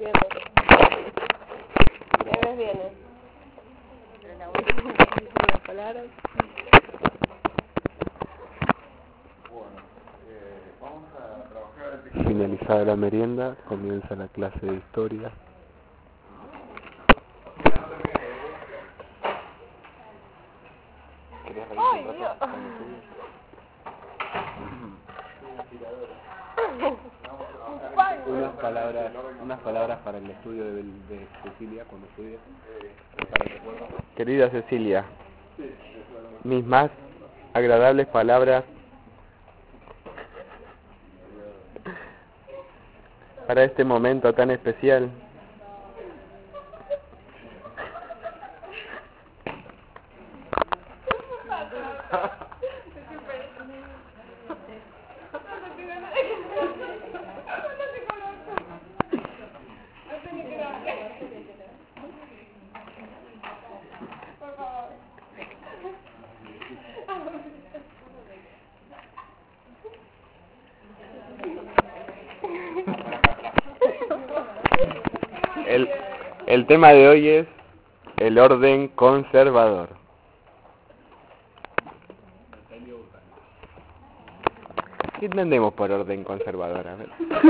Bien. ¿Qué ves bien? Las palabras. Vamos a trabajar. Finalizada la merienda, comienza la clase de historia. ¿Querés reír un rato cuando estudies? Unas palabras para el estudio de Cecilia cuando estudie. Querida Cecilia, mis más agradables palabras para este momento tan especial. El tema de hoy es el orden conservador. ¿Qué entendemos por orden conservador? A ver.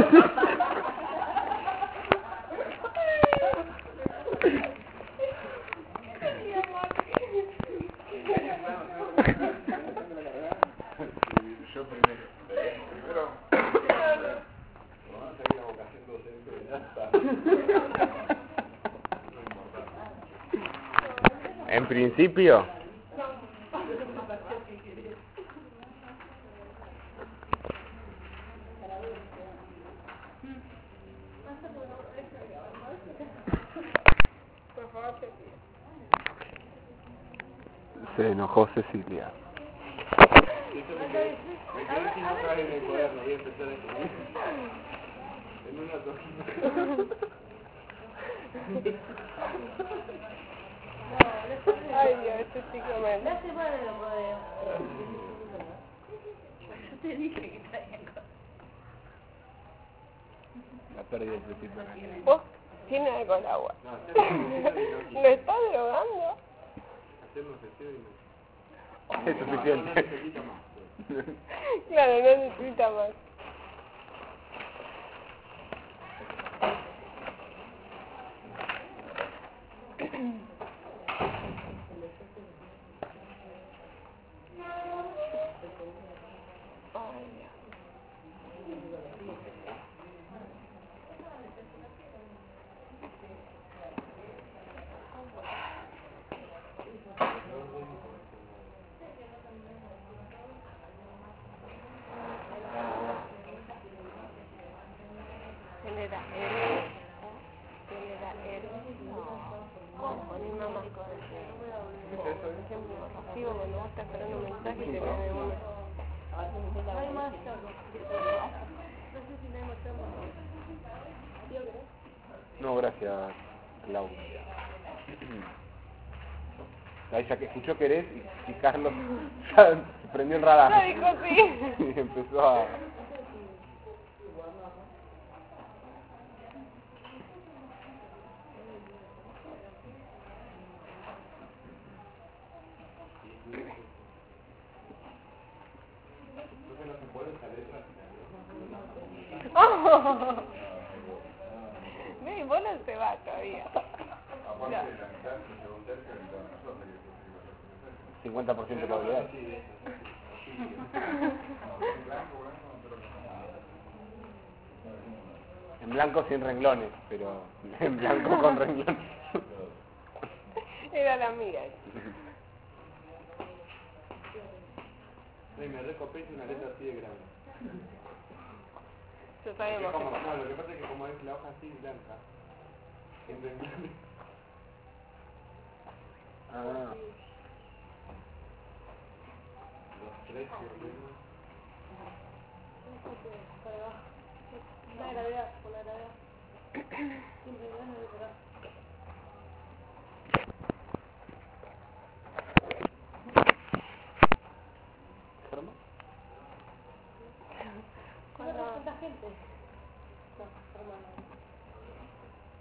Yo primero. Vamos a seguir la vocación docente, ya está. En principio, Por favor, Cecilia. se enojó Cecilia. Ay, Dios, este chico me... Yo te dije que traía cosas. La pérdida del principio. ¿Vos? Tiene algo el agua. ¿Me está drogando? Es suficiente. Claro, no necesita más. Ay, Dios. Genera poner una más con por ejemplo, recibo cuando vos estás esperando un mensaje y te viene uno. Hay más. No sé si no hay más. No, gracias, Clau. Ahí ya que escuchó querés y Carlos ya se prendió el radar. Ya dijo sí. Y empezó a... Oh. No, vos no se va todavía. Aparte de la mitad, un tercio de todas nosotros. 50% de probabilidad. En blanco sin renglones, pero en blanco con renglones. Era la amiga. Me recopé una letra así de grande. Yo sabemos que... No, lo que pasa es que como es la hoja así blanca, en renglones. Ah. Los tres La gravedad, por la gravedad. Siempre ganas de llorar. ¿Cuánta gente? No, hermano.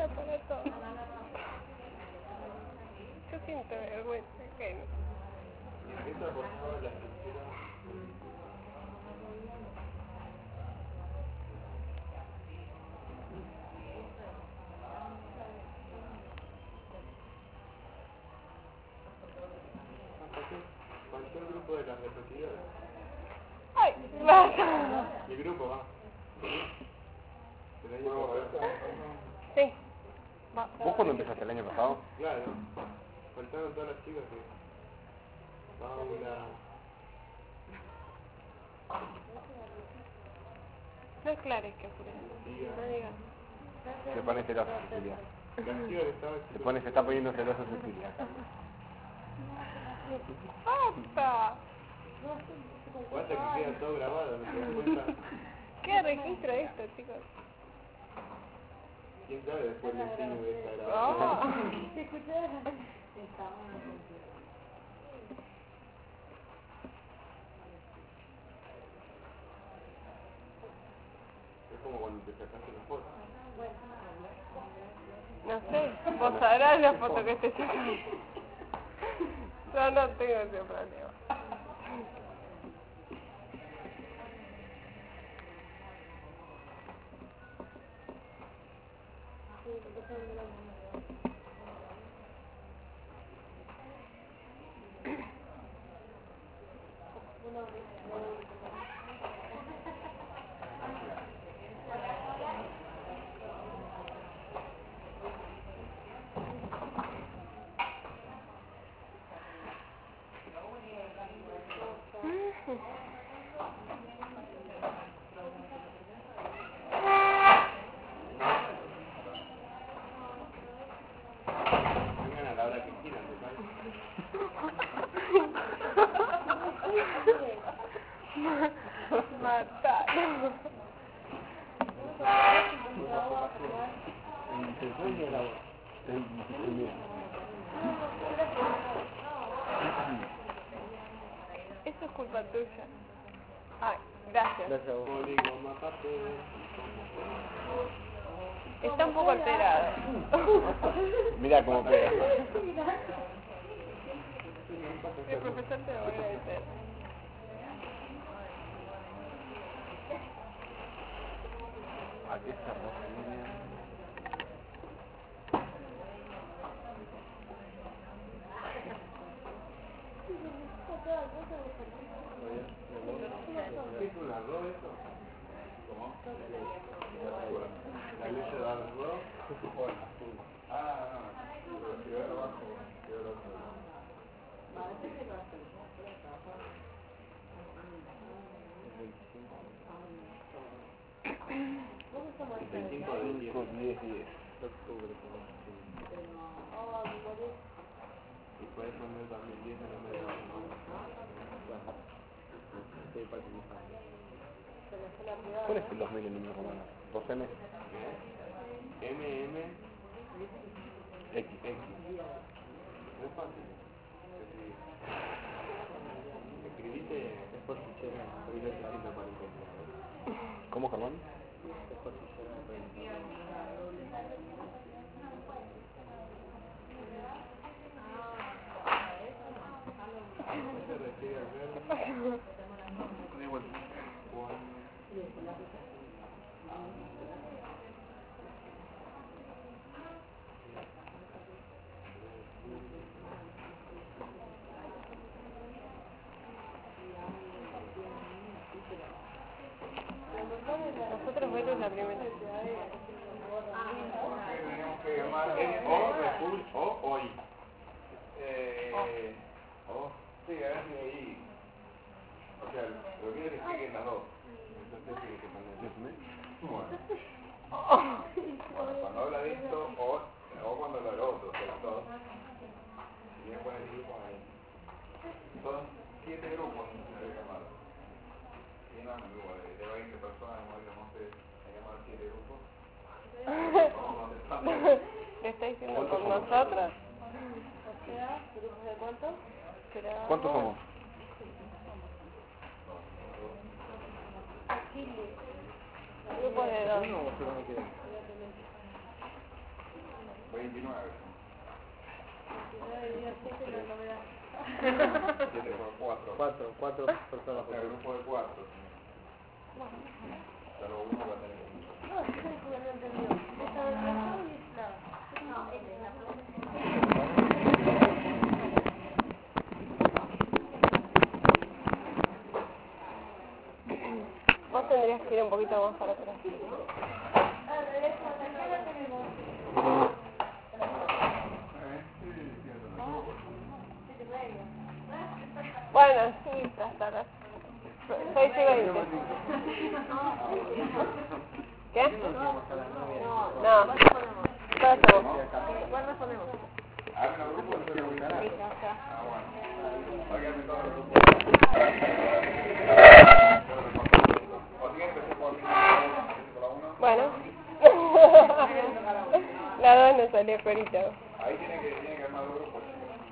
a poner todo. Yo siento vergüenza, que Y empieza por favor la estructura. Faltó el grupo de las repetidoras. ¡Ay! ¡Basta! Mi grupo va. El año pasado. Sí. Va. ¿Vos cuándo empezaste el año pasado? Claro. Faltaron todas las chicas que... Paula... No aclares que fue. Diga. No digas. Se pone celoso, Cecilia. Las chicas que estaban... Se está poniendo celoso, Cecilia. ¡Basta! Basta que queda todo grabado, ¿no te das cuenta? ¿Qué registro esto, chicos? ¿Quién sabe después del cine de esta grabación? Oh. ¿Te escuchás? Es como cuando te sacaste una foto. No sé, vos sabrás la foto que te sacando. Yo no tengo ese problema. Vengan a la hora que quieran, ¿te parece? Matalo. Eso es culpa tuya. Ay, gracias. Poligoma papel. Está un poco alterado. Mira cómo pega. El profesor te lo voy a agradecer. Aquí está Rosalía. ¿Qué es una arroz eso? ¿Cómo? La leche de arroz. Ah, no. Quedó abajo. Quedó abajo. El 25 de 10. 10. Y puedes poner también 10 en el medio. ¿Cuál es el 2000 en número romano? 2M. MM X. X. Muy fácil. Escribiste después fichera 1840. ¿Cómo, Germán? Después fichera 40. Se refiere al verbo Nosotros vemos la primera. tenemos que llamar o hoy. Sí, a ver si ahí. O sea, lo que quiero que las dos. Entonces tiene que poner. Bueno, cuando habla de esto o cuando habla de lo otro, o sea, las dos. Y bien pone el grupo ahí. Son 7 grupos que se debe llamar. Y no, un grupo de 20 personas, digamos, se llaman 7 grupos. ¿Le está diciendo por nosotros? O sea, ¿grupos de cuánto? ¿Cuántos somos? Grupos de 2. 29. 7 por 4. Cuatro personas. O sea, grupo de 4. Pero uno va a tener que... No, yo creo que no entendió. Esta de la y esta. No, esta es la Vos tendrías que ir un poquito más para atrás. Bueno, sí, hasta las 6:20. ¿Qué? No. ¿Qué hacemos? ¿Cuál respondemos? Hagan el grupo de los canales. Listo, ya. Bueno. Háganme todo el grupo. O si quieren empecé por la 1. Bueno. La 2 no salió corito. Ahí tiene que armar los grupos.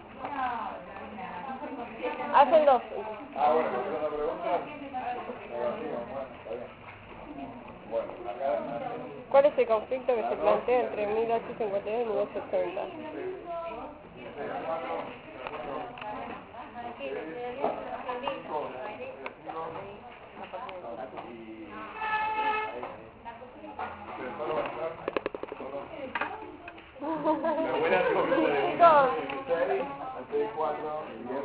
Hacen 2. Bueno, ¿me haces una pregunta? Negativa, bueno, está bien. Bueno, acá... ¿Cuál es el conflicto que se plantea entre 1852 y 1880? La buena pregunta de... 4 y 10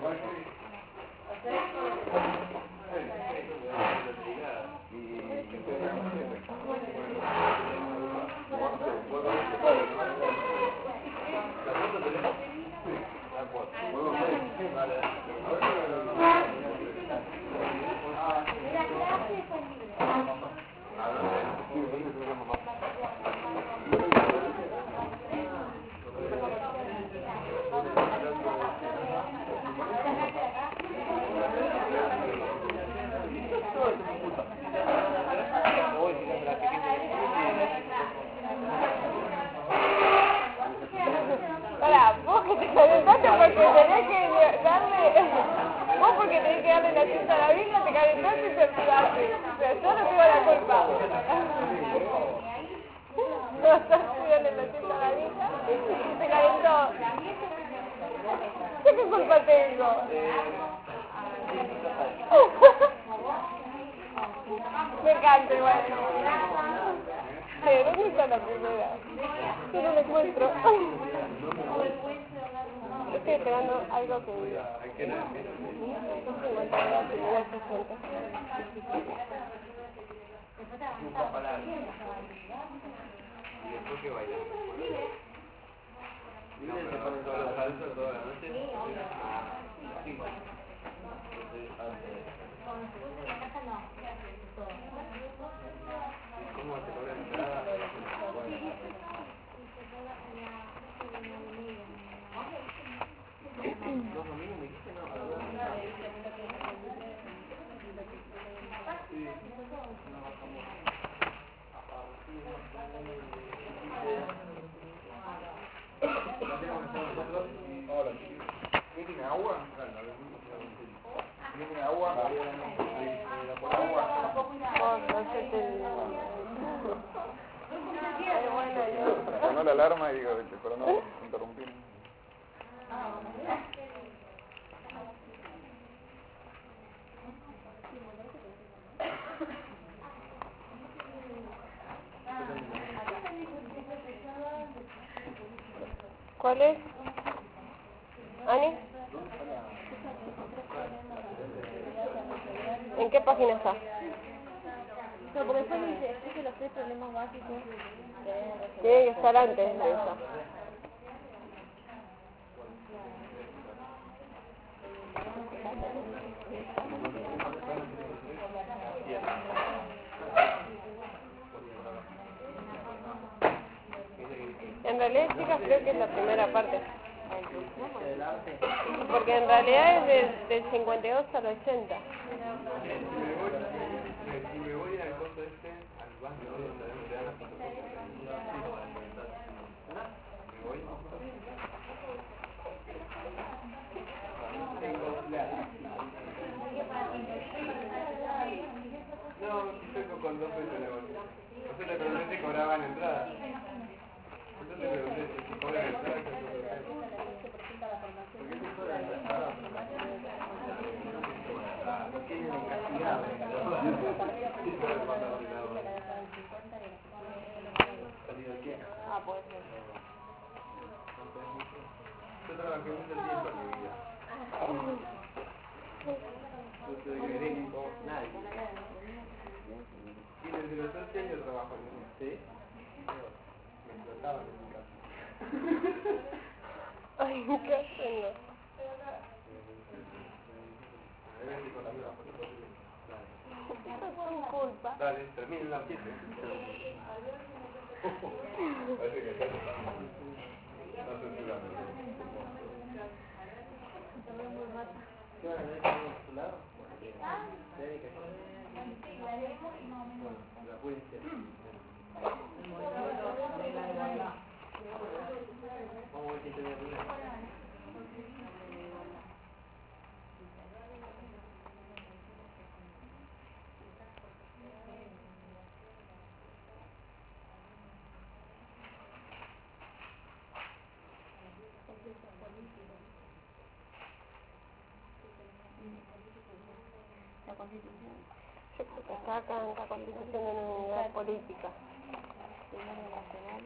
Pará, vos que te calentaste porque tenés que darle... Vos porque tenés que darle la cinta a la Biblia, te calentaste y te olvidaste. Pero yo no tengo la culpa. No estás estudiando la cinta a la Biblia y te calentó. ¿Yo qué culpa tengo? Me encanta igual. Pero ¿dónde está la primera? Yo no la encuentro. Estoy esperando algo que diga. ¿Y después qué bailan? ¿No se ponen toda la salsa toda la noche? Sí. ¿Cómo te cobran entrada? ¿Los domingos me dijiste? No. Sí. Hola, ¿tiene agua? ¿Tiene agua? Agua. Sonó la alarma y digo, pero no interrumpir. ¿Cuál es? ¿Ani? ¿En qué página está? No, porque después me dice, explique los 3 problemas básicos. Tiene que estar antes de eso. En realidad, chicas, creo que es la primera parte. Porque en realidad es del 52 al 80. Si me voy al costo este, al banco donde te dan las fotocopias, me voy. No, tengo con 2 pesos de bolsa. Entonces le pregunté si cobraban entrada. Entonces le pregunté si cobran Yo trabajé mucho tiempo en mi vida. Yo soy médico, nadie. Y desde los 11 años trabajo en eso. ¿Sí? Me explotaban en mi casa. Ay, qué haciendo. A ver si con la misma foto. Eso es su culpa. Dale, termina la 7. Parece que está censurando. ¿Qué van a ver con su lado? Tiene que ser. Bueno, la pueden ser. Vamos a ver si te voy a poner. La Constitución. Yo creo que está acá en la Constitución de la Unidad Política. Primero nacional.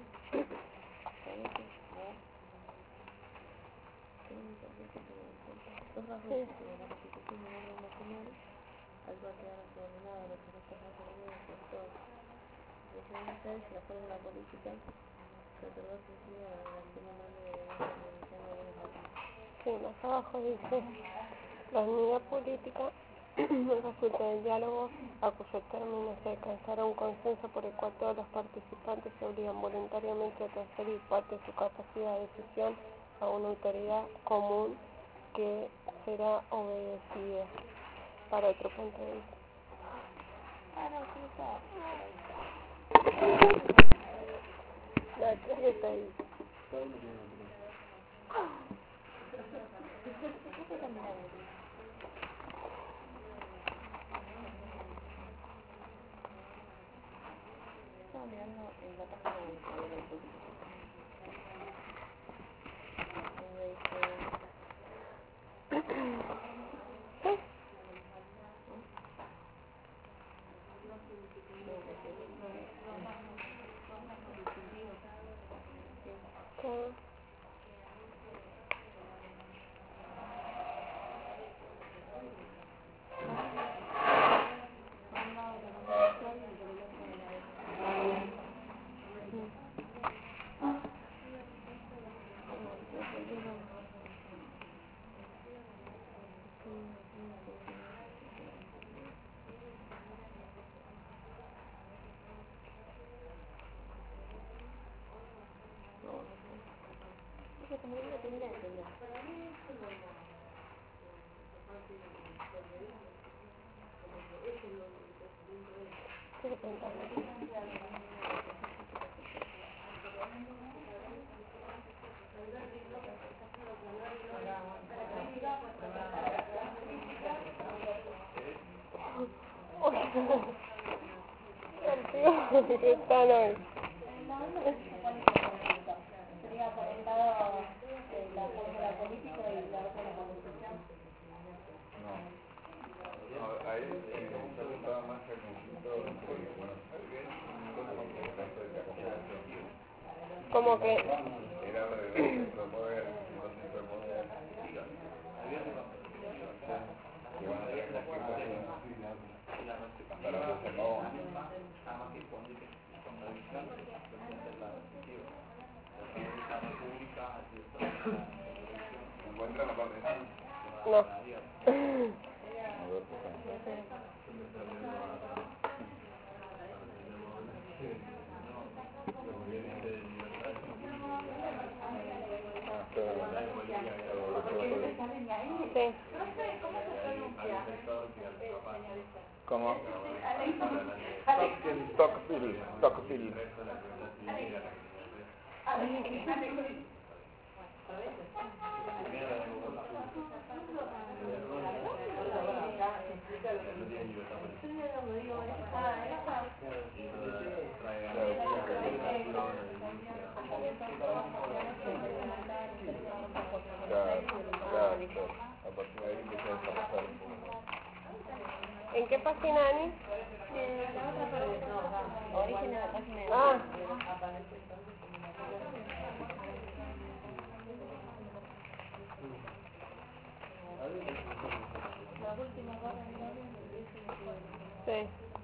Los rasgos de la Constitución de la nacional, al cual quedaron subordinados los derechos nacionales por todos los países, las fuerzas de la política, que otorgó sentido a la relación humana de la revolución legislativa. Sí, más abajo dice, la unidad política resulta del diálogo a cuyo término se alcanzará un consenso por el cual todos los participantes se obligan voluntariamente a transferir parte de su capacidad de decisión a una autoridad común que será obedecida. Para otro punto de vista. La otra que está ahí. Estaba mirando en la página del Poder del Político. Donde dice... ¿Qué? ¿Qué le preguntas? El tío que están hoy. Sería por un lado la fórmula política y la otra la Constitución. No, ahí se preguntaba más el conflicto entre Buenos Aires y la Confederación. Como que Era la de centro de poder, los centros de poder, que van a tener conflictos hasta la cosa no. ¿Se encuentra la parte de no. Sí. ¿Cómo? Tocqueville. Claro. A partir de ahí empieza a desarrollar un poco. ¿En qué página, Ani? Origen de la página de... Ah. Sí.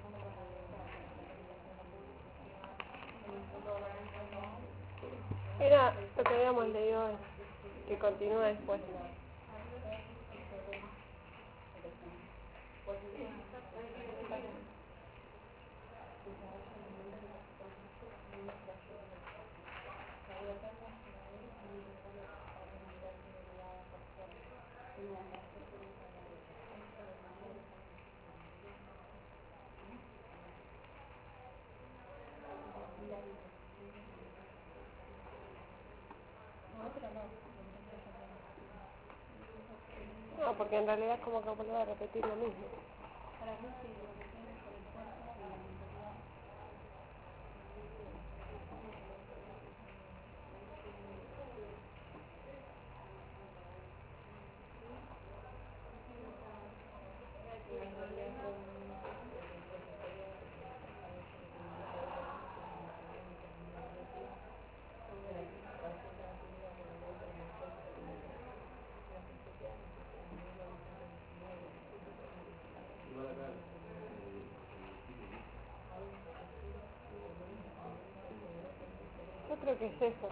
Era lo que habíamos leído hoy, que continúa después. No, porque en realidad es como que vuelve a repetir lo mismo. Yo creo que es eso.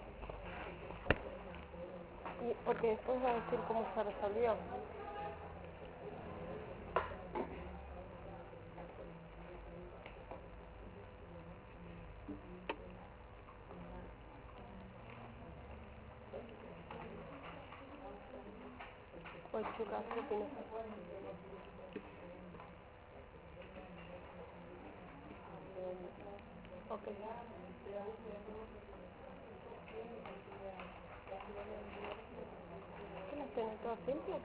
Y porque después va a decir cómo se resolvió. Pues chicas, ¿qué opinas? Ok. ¿Qué las tenés todas simples?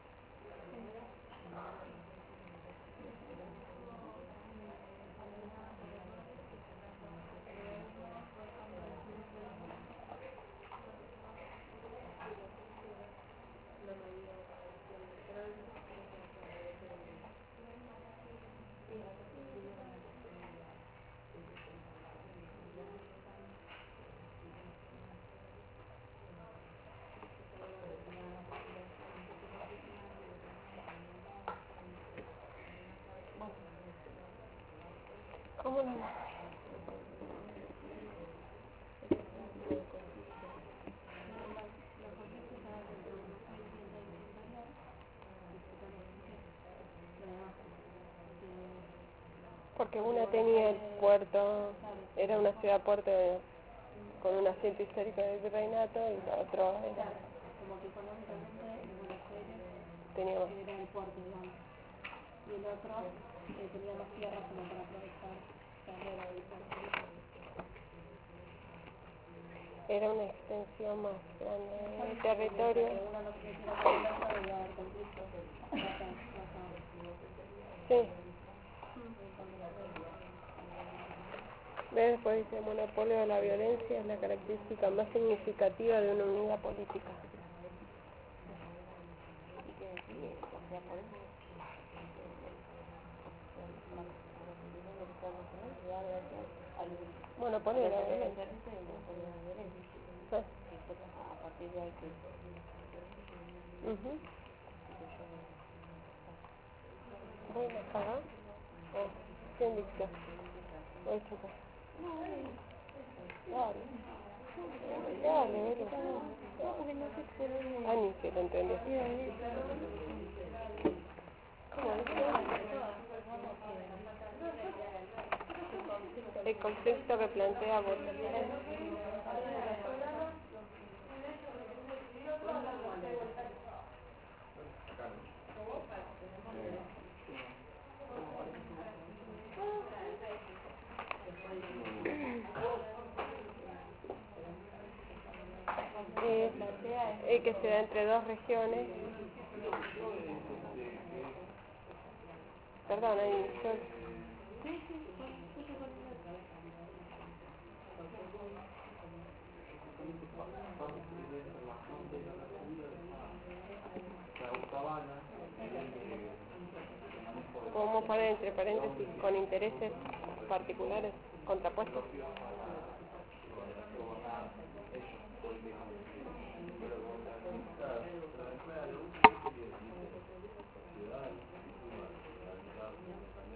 ¿Cómo no? Porque una tenía el puerto, era una ciudad puerto con un asiento histórico del virreinato y la otra era, Como que económicamente Buenos Aires tenía era el puerto, digamos, y el otro tenía más tierras como para aprovechar carrera del puerto. era una extensión más grande de territorio. Uno no se quisiera por el otro y va a haber conflictos. Sí. Después dice, el monopolio de la violencia es la característica más significativa de una unidad política. Y que sí, o sea, por eso Monopolio de la violencia. Sí. A partir de ahí que Ujú. Bueno, acá. Oh, ¿quién dicta? Voy, chicos. Dale. Dale, velo. no, porque no sé por dónde. Ani, que lo entendió. ¿Cómo dice? El concepto que plantea vos. Acá, ¿no? Que se da entre dos regiones. Perdón, ahí yo... Podemos poner entre paréntesis con intereses particulares contrapuestos.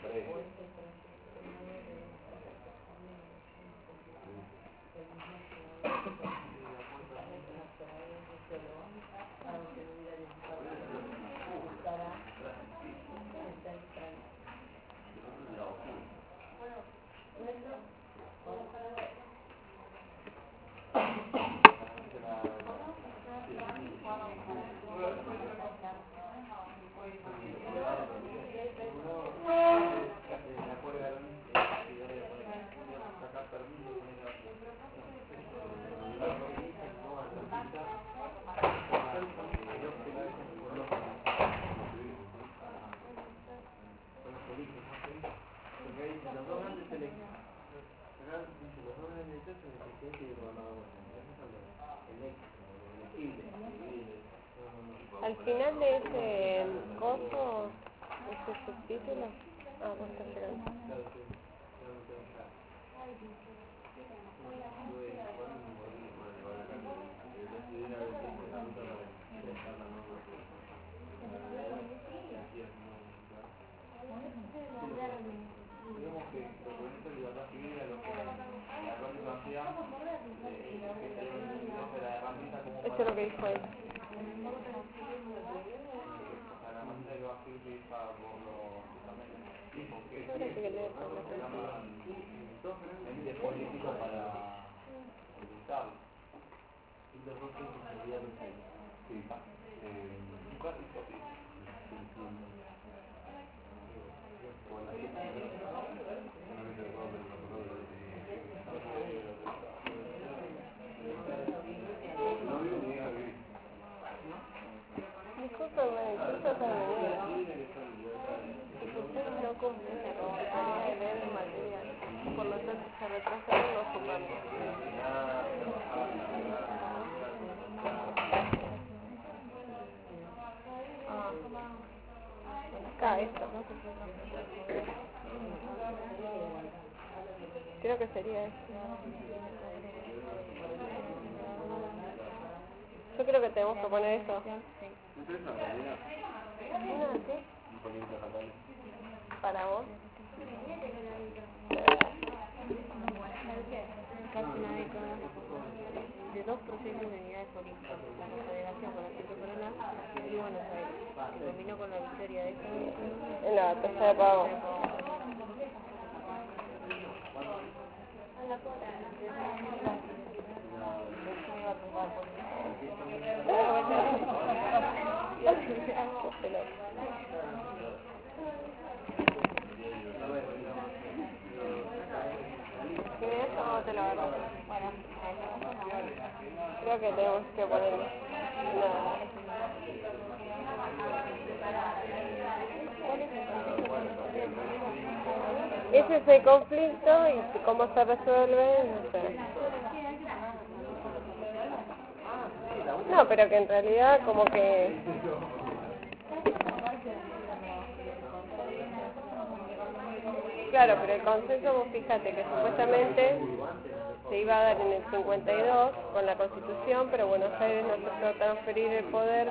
Al final de ese coso, ese subtítulo, vos estás esperando. Eso es lo que dijo él. Ahora sí que leer por la ente político para utilizarlo. Discúlpame, ustedes no cumplen la responsabilidad de leer el material, por lo tanto se retrasaron los sumanos. Acá, esto. Creo que sería esto. Yo creo que tenemos que poner eso. ¿Para vos? Casi una década de dos proyectos de unidades políticas, la Confederación con Acceso Corona y Buenos Aires, que combinó con la victoria de esta En la batalla de Pavo. Te lo agarro. Creo que tenemos que poner ese es el conflicto y cómo se resuelve, no sé. No, pero que en realidad como que claro, pero el consenso, vos fíjate que supuestamente se iba a dar en el 52 con la Constitución, pero Buenos Aires no aceptó transferir el poder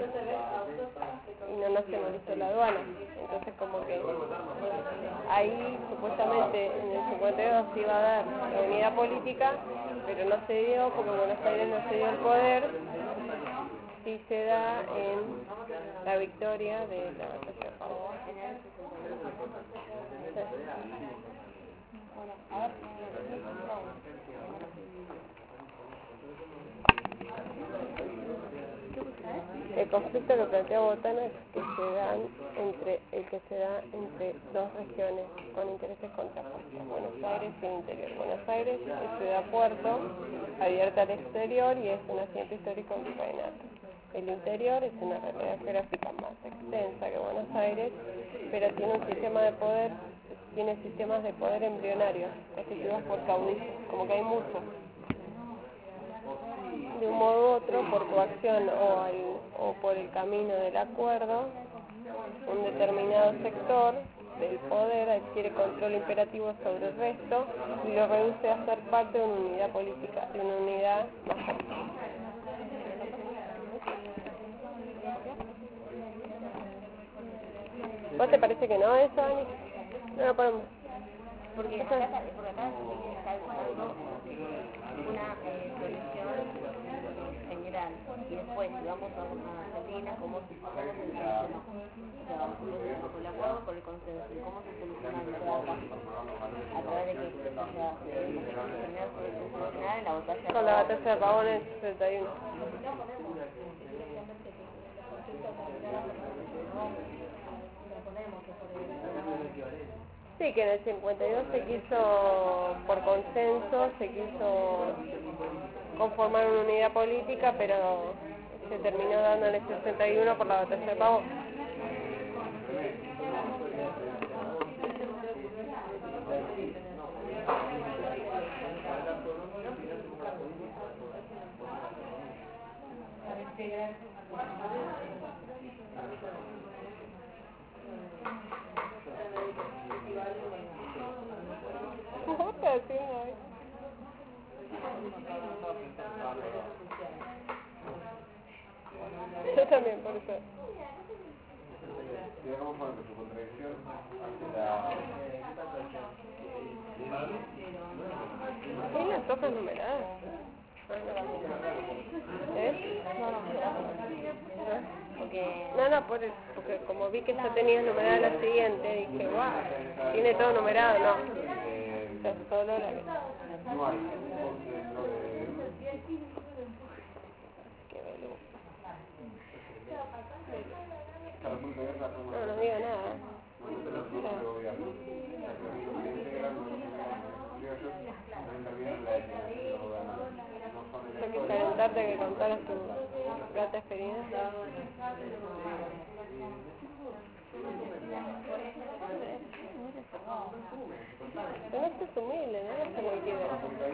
y no nacionalizó la aduana. Entonces como que ahí supuestamente en el 52 se iba a dar la unidad política, pero no se dio porque Buenos Aires no se dio el poder, sí se da en la victoria de la batalla de Pavo. El conflicto que plantea Botana es que se da entre dos regiones con intereses contrapuestos, Buenos Aires y el interior. Buenos Aires es ciudad-puerto, abierta al exterior y es un asiento histórico en virreinato. El interior es una realidad geográfica más extensa que Buenos Aires, pero tiene sistemas de poder embrionarios, constituidos por caudillos, como que hay muchos. De un modo u otro, por coacción o por el camino del acuerdo, un determinado sector del poder adquiere control imperativo sobre el resto y lo reduce a ser parte de una unidad política, de una unidad más fuerte. ¿Vos te parece que no eso, Ani? No lo ponemos. Porque acá está calculando una solución general y después si vamos a Argentina, ¿cómo se soluciona? O sea, con el acuerdo, con el consenso, ¿cómo se soluciona el debate? A través de que se solucionar en la batalla. Con la batalla de Pavón en el 61. Sí, que en el 52 se quiso, por consenso, se quiso conformar una unidad política, pero se terminó dando en el 61 por la batalla de Pavón. Yo también, por eso. Digamos por su contradicción ¿Y las hojas numeradas? ¿Eh? Porque como vi que ya tenía numerada la siguiente, dije, guau, tiene todo numerado, no. O sea, solo la que... no hay, Qué veludo. cada punto de guerra No digo nada. Hay que calentarte que contaras tu grata experiencia. Pero esto es humilde, no es cualquiera.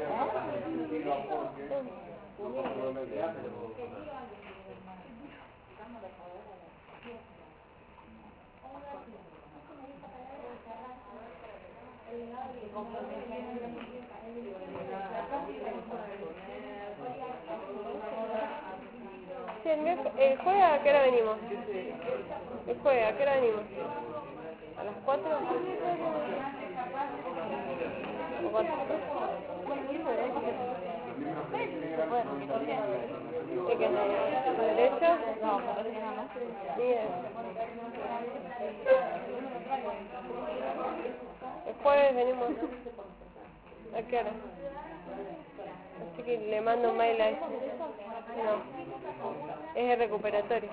Sí, el jueves a qué hora venimos. El jueves a qué hora venimos. ¿A las 4? ¿O 4? ¿Y qué es? ¿Derecho? No, parece nada más. Bien. El jueves venimos. ¿A qué hora? Así que le mando un mail a ese. No. Es el recuperatorio.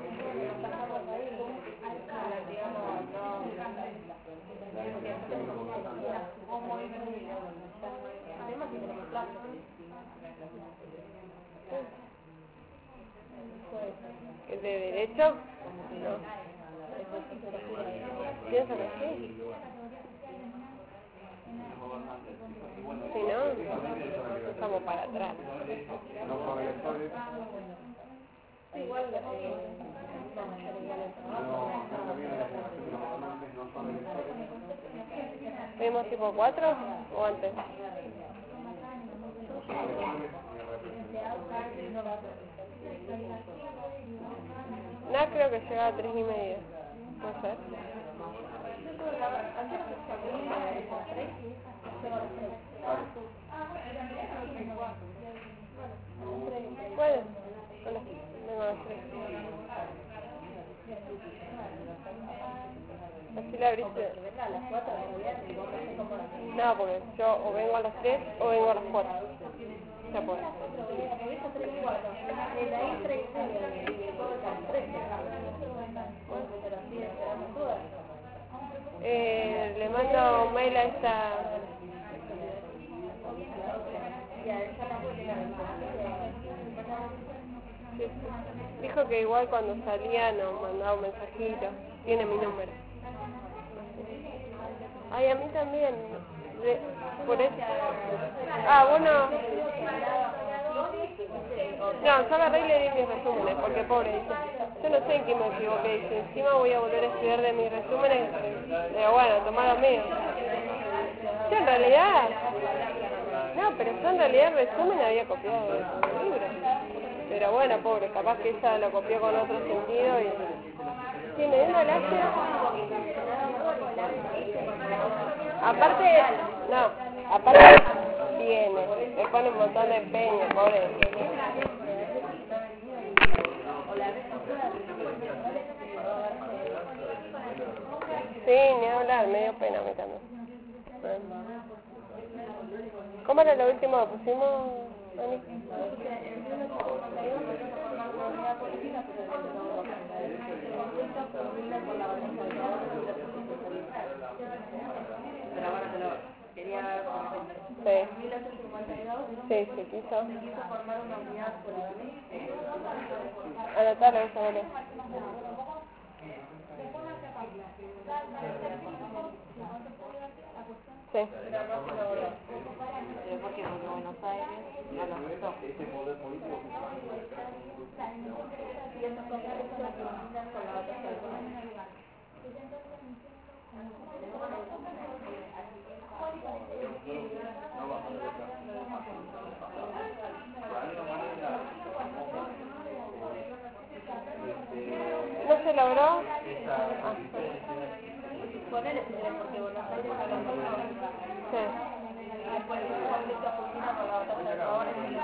¿El de derecho? No. ¿Piensan así? Si no, estamos para atrás. ¿Vemos tipo 4 o antes? No, creo que llega a 3:30. ¿Puede ser? Bueno, vengo a las 3. Así la abriste. No, porque yo o vengo a las 3 o vengo a las 4. Ya puedo. Le mando un mail a esta... Sí. Dijo que igual cuando salía nos mandaba un mensajito. Tiene mi número. Ay, a mí también. Por eso. Ah, bueno. No, yo agarré y le di mis resúmenes, porque pobre, dice, yo no sé en qué me equivoqué, dice, encima voy a volver a estudiar de mis resúmenes, pero bueno, tomá los míos. Yo en realidad, no, pero yo en realidad el resumen había copiado de su libro. Pero bueno, pobre, capaz que ella lo copió con otro sentido y... Sí, me dio una lástima. Aparte, no, aparte viene, le pone un montón de empeño, pobre. Sí, ni hablar, me dio pena me también. ¿Cómo era lo último que pusimos, Ani? Sí, sí, quiso formar una unidad anotalo eso, vale. Sí. Pero ¿por qué? Porque Buenos Aires no lo aceptó. ¿No se logró? Ponele porque Buenos Aires no lo aceptó. Sí. Después de un conflicto Argentina por la batalla de favores y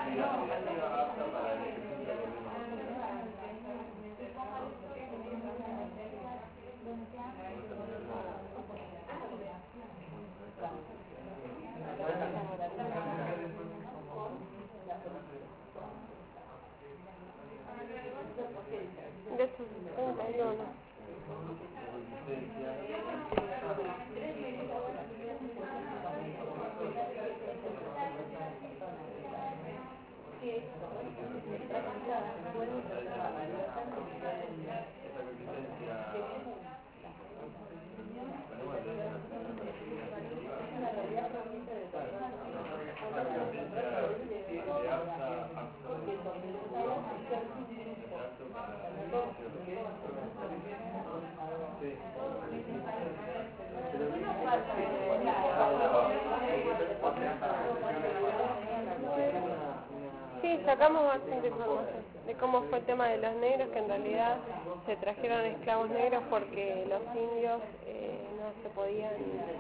De esos 61. Sí, sacamos bastante información de cómo fue el tema de los negros, que en realidad se trajeron esclavos negros porque los indios no se podían...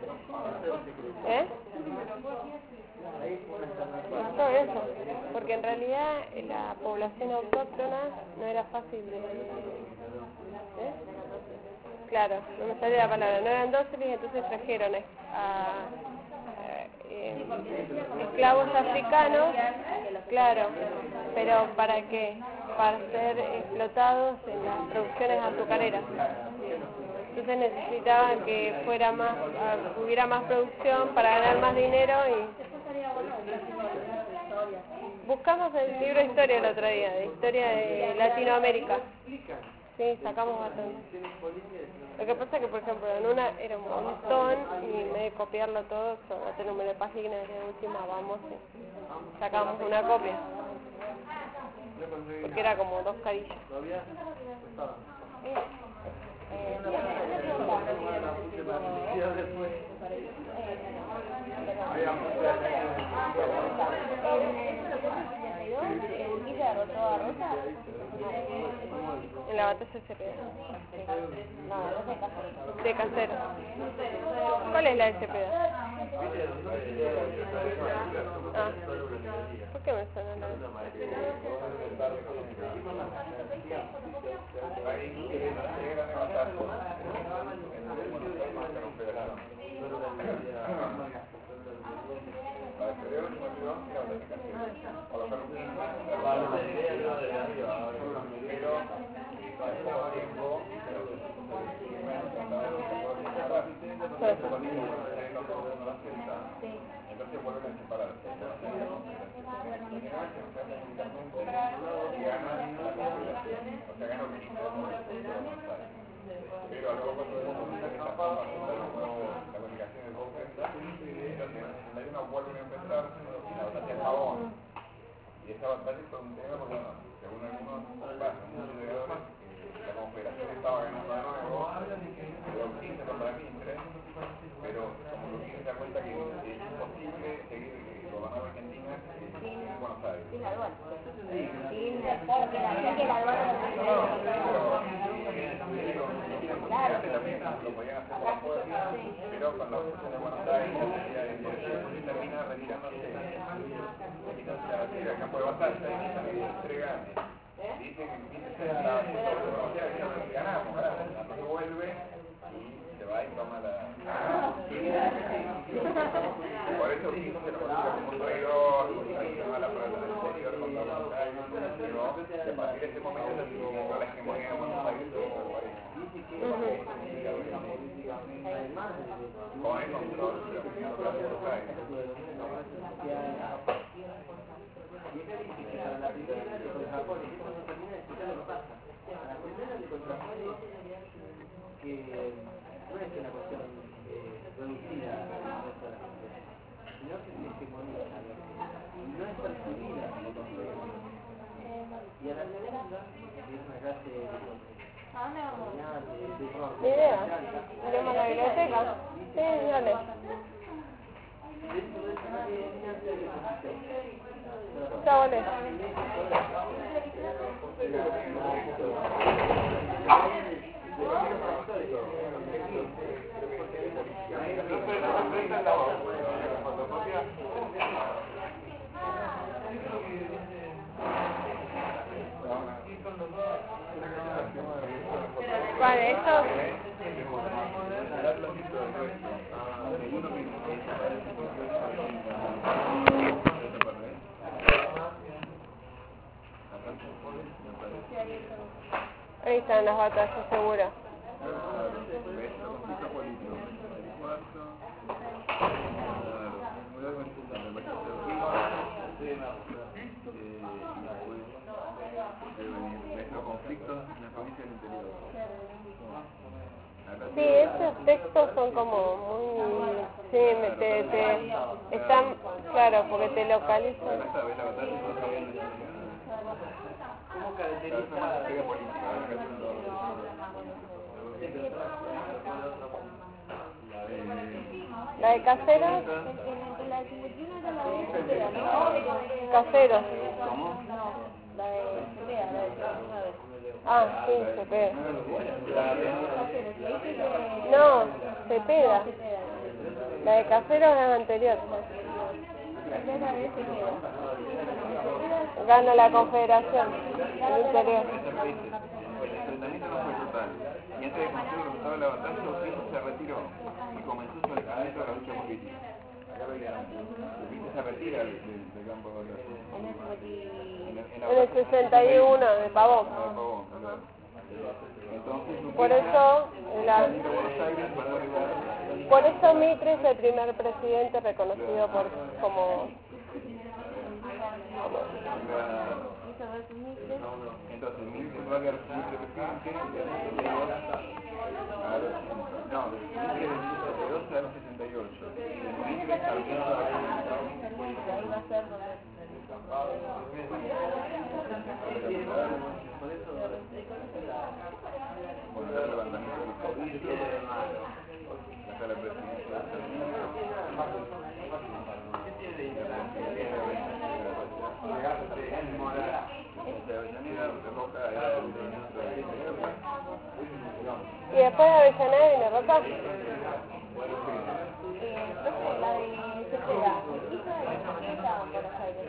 Todo eso, porque en realidad la población autóctona no era fácil de... Claro, no me sale la palabra, no eran dóciles, entonces trajeron esclavos africanos, claro, pero ¿para qué? Para ser explotados en las producciones azucareras. Entonces necesitaban que hubiera más producción para ganar más dinero y... Buscamos el libro de historia el otro día, de historia de Latinoamérica. Sí, sacamos bastante. Lo que pasa es que, por ejemplo, en una era un montón y en vez de copiarlo todo, solo el número de páginas de última, vamos y sacamos una copia. Porque era como 2 carillas. En la batalla de Cepeda. De Casero. ¿Cuál es la de Cepeda? Ah, ¿por qué me suena la de entonces vuelven a separarse. Pero luego cuando la comunicación es compleja, en la vuelven a empezar la batalla de Pavón. Y esa batalla fue un tema porque, según algunos historiadores, la Confederación estaba ganando de nuevo, pero 15 contra 15, pero como los se da cuenta que es imposible seguir gobernando Argentina sin Buenos Aires. sin aduana. Sin que la aduana Antes también lo podían hacer por afuera, pero con la oposición de Buenos Aires, termina retirándose. Acá puede bastante, entregan. Dicen que ganamos, no vuelve y se va y toma la... Por eso Pico se lo considera como un traidor, a la palabra del exterior contra Buenos Aires, pero a partir de este momento se tuvo la hegemonía de Buenos Aires sobre todo el país. Con el control de la opinión local de Buenos Aires. Que no es una cuestión reducida a la restauración, sino que se hegemoniza y no es percibida como construcción. Y a la segunda, que es una clase de ¿Ni idea? ¿Iremos a la biblioteca? Sí, dale. Chao, vale. Vale, estos... Ahí están las batallas, seguro. Nuestros conflictos en la provincia del interior. Sí, estos textos son como muy... Sí, están... Claro, porque te localizan. ¿Cómo caracteriza La de Caseros. Caseros. ¿Cómo? La de Cepeda, la de Cepeda. Ah, sí, Cepeda. No, Cepeda. La de Caseros es anterior. Gana la Confederación del Interior. El enfrentamiento no fue total, y antes de conocer el resultado de la batalla, Urquiza se retiró y comenzó su alejamiento de la lucha política. Acá lo dirán, Urquiza se retira del campo de batalla. En el 61 de Pavón. Entonces, Por eso Mitre es el primer presidente reconocido como entonces Mitre va a quedar vicepresidente no, Mitre del 62 al 68 y Mitre Sarmiento Ahí va a ser bueno, el levantamiento de los caudillos, hasta la presidencia de y después de Avellaneda viene Roca. la de Cepeda. Hija de Cepeda en Buenos Aires.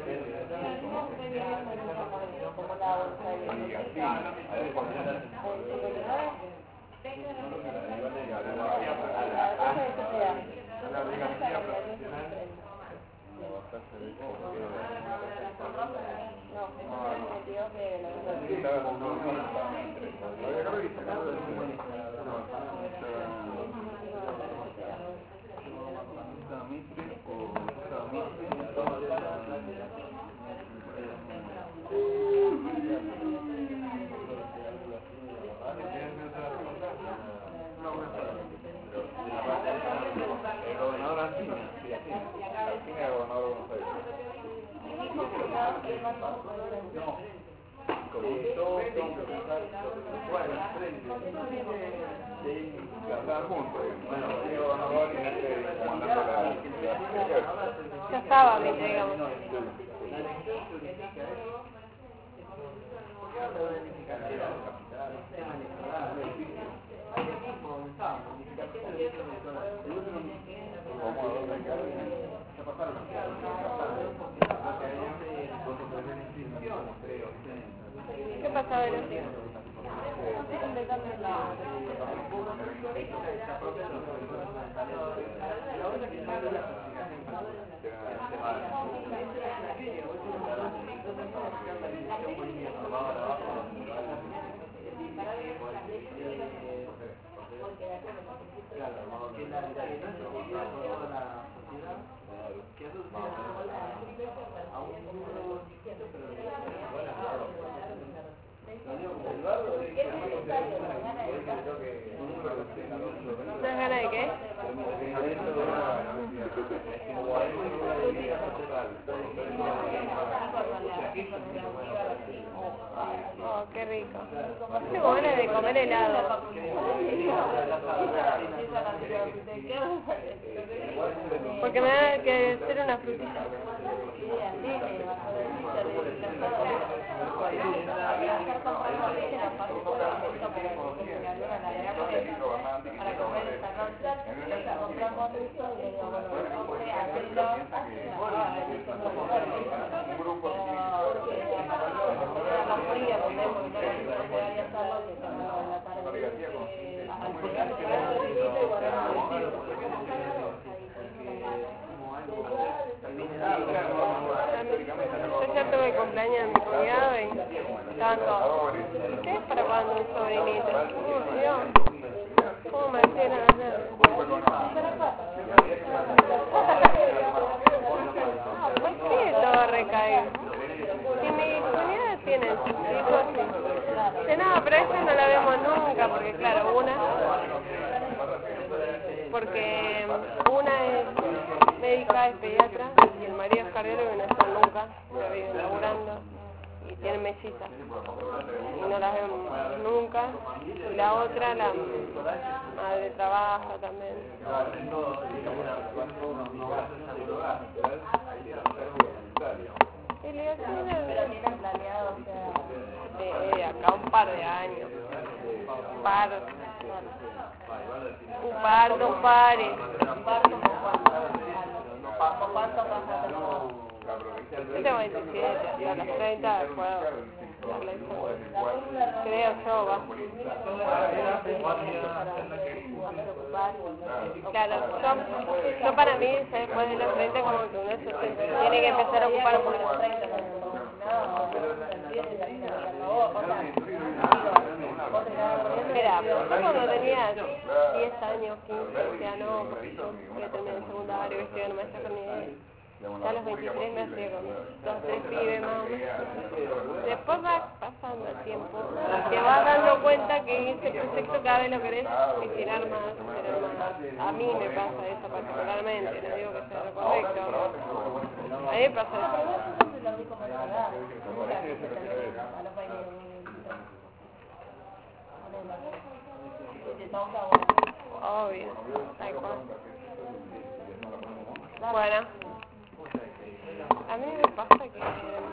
Como la Buenos Aires. el gobernador Alsina, sí, Alsina era gobernador de Buenos Aires. Como un todo, estaban juntos, bueno, el gobernador y este comandando la Ya estaba Mitre, digamos. ¿Por qué no se va a identificar la capital, el sistema electoral? ¿Qué pasaba en los días? ¿Das ganas de qué? Oh, qué rico. Tengo ganas de comer helado. Porque me da que hacer una frutita. Para comer esta noche, compramos eso y le digo, yo ya tuve el cumpleaños de mi cuñado y estaban todos. ¿Qué es para cuando un sobrinito? Dios, ¿cómo me hacían hacer? ¿Por qué todo recae? Si mi cuñada tiene sus hijos, dice, no, pero esta no la vemos nunca, porque claro, porque una es médica, es pediatra, y el marido es cardiólogo y no están nunca, no viven laburando, y tienen mellizas, y no las ven nunca, y la otra, la madre trabaja también. Y le digo, pero tienen planeado, o sea, de acá un par de años, un par, dos pares. ¿Cuánto vas a tener? Yo tengo 27, hasta los 30 puedo darle eso. Creo yo, va. Claro, yo para mí, después de los 30, como que uno se tiene que empezar a ocupar un poco. Mira, yo cuando tenía 10 años, 15, decía no, porque yo voy a terminar el secundario, estoy en maestra con mi idea. Ya a los 23 me hacía con 2, 3 pibes más o menos. Después va pasando el tiempo y te vas dando cuenta que ese proyecto cada vez lo querés estirar más. A mí me pasa eso particularmente, no digo que sea lo correcto. A mí me pasa eso. Obvio, tal cual. Bueno, a mí me pasa que...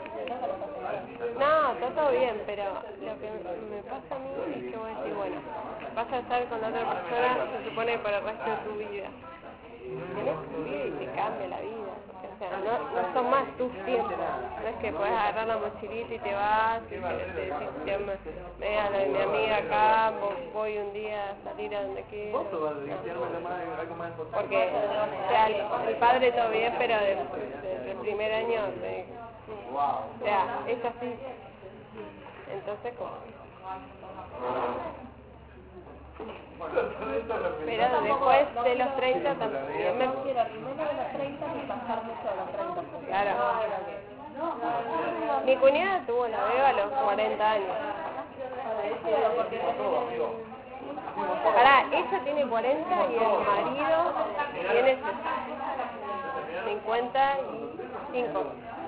No, está todo bien, pero lo que me pasa a mí es que voy a decir, bueno, vas a estar con la otra persona, se supone, para el resto de tu vida. Tienes tu vida y te cambia la vida. O sea, no son más tus tiempos. No es que puedes agarrar la mochilita y te vas, y me a mi amiga acá, voy un día a salir a donde quiera. Porque o sea, el padre todo bien, pero desde el primer año, o sea, es así. Entonces, ¿cómo? Pero después de los 30 también me quiero primero de los 30 y pasar mucho de los 30. Claro. Mi cuñada tuvo la beba a los 40 años. Pará, ella tiene 40 y el marido tiene 55.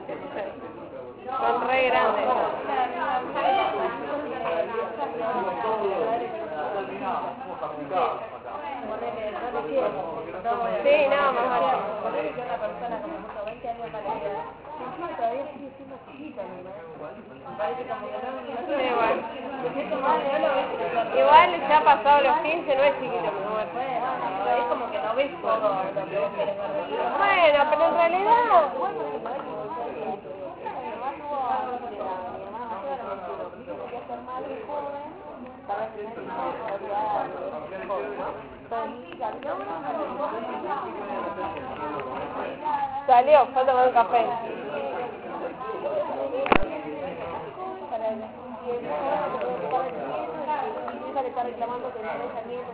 Son re grandes. Ponele no lo quiero. Sí, nada más vale. Por eso que una persona como mucho 20 años para la edad, encima todavía sigue siendo chiquita, ¿no? Me parece como que no Sí, igual. me siento mal, no lo ves crecer. Igual ya ha pasado los 15, no es chiquito, pero bueno. Bueno, es como que no ves todo lo que vos querés ver de ti. Bueno, pero en realidad... Salió, fue a tomar un café. Le está reclamando que no le está nieto,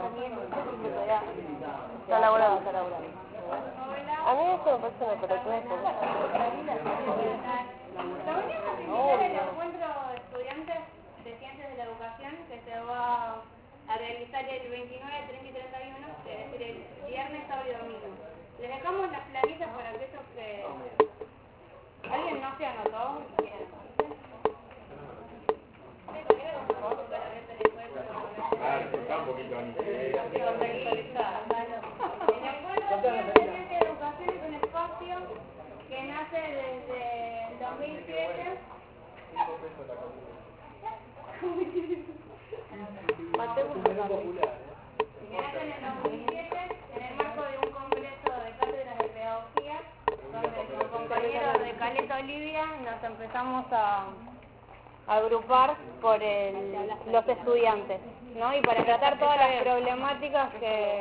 Está laburando. está laburando. A mí eso me parece una pelotudez. La única posibilidad del encuentro de estudiantes de ciencias de la educación que se va a realizar el 29, 30 y 31, es decir, el viernes, sábado y domingo. Les dejamos las planillas para aquellos que... ¿Alguien no se anotó? Está un poquito antes. El encuentro de ciencias de educación es un espacio que nace desde el 2007. Que nace en el 2007 en el marco de un congreso de cátedras de pedagogía, donde los compañeros de Caleta Olivia nos empezamos a agrupar por los estudiantes, ¿no? Y para tratar todas las problemáticas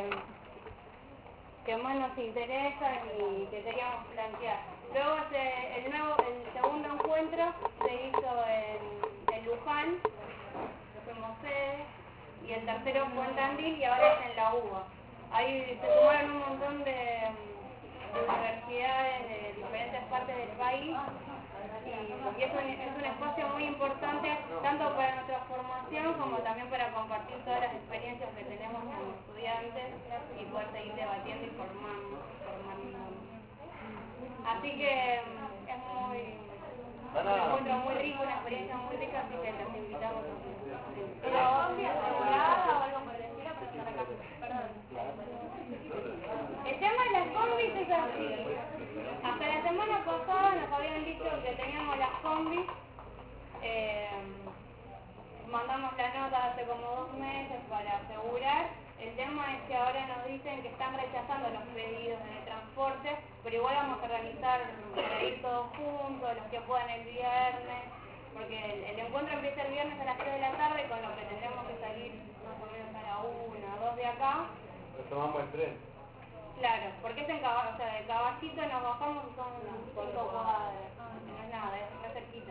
que más nos interesan y que queríamos plantear. Luego el segundo encuentro se hizo en Luján, fuimos sede, y el tercero fue en Tandil y ahora es en la UBA. Ahí se sumaron un montón de universidades de diferentes partes del país y es un espacio muy importante tanto para nuestra formación como también para compartir todas las experiencias que tenemos como estudiantes y poder seguir debatiendo y formando. Así que es un encuentro muy rico, una experiencia muy rica, así que los invitamos a ¿Pero asegurada o algo por el estilo para estar acá? Perdón. El tema de las combis es así. Hasta la semana pasada nos habían dicho que teníamos las combis. Mandamos la nota hace como 2 meses para asegurar. El tema es que ahora nos dicen que están rechazando los pedidos en el transporte, pero igual vamos a organizar para ir todos juntos, los que puedan el viernes, porque el encuentro empieza el viernes a las 3 de la tarde, con lo que tendremos que salir más o menos a la 1 o 2 de acá. Tomamos el tren. Claro, porque es en o sea, de Caballito nos bajamos y son 5 cuadras, no es nada, es cerquita.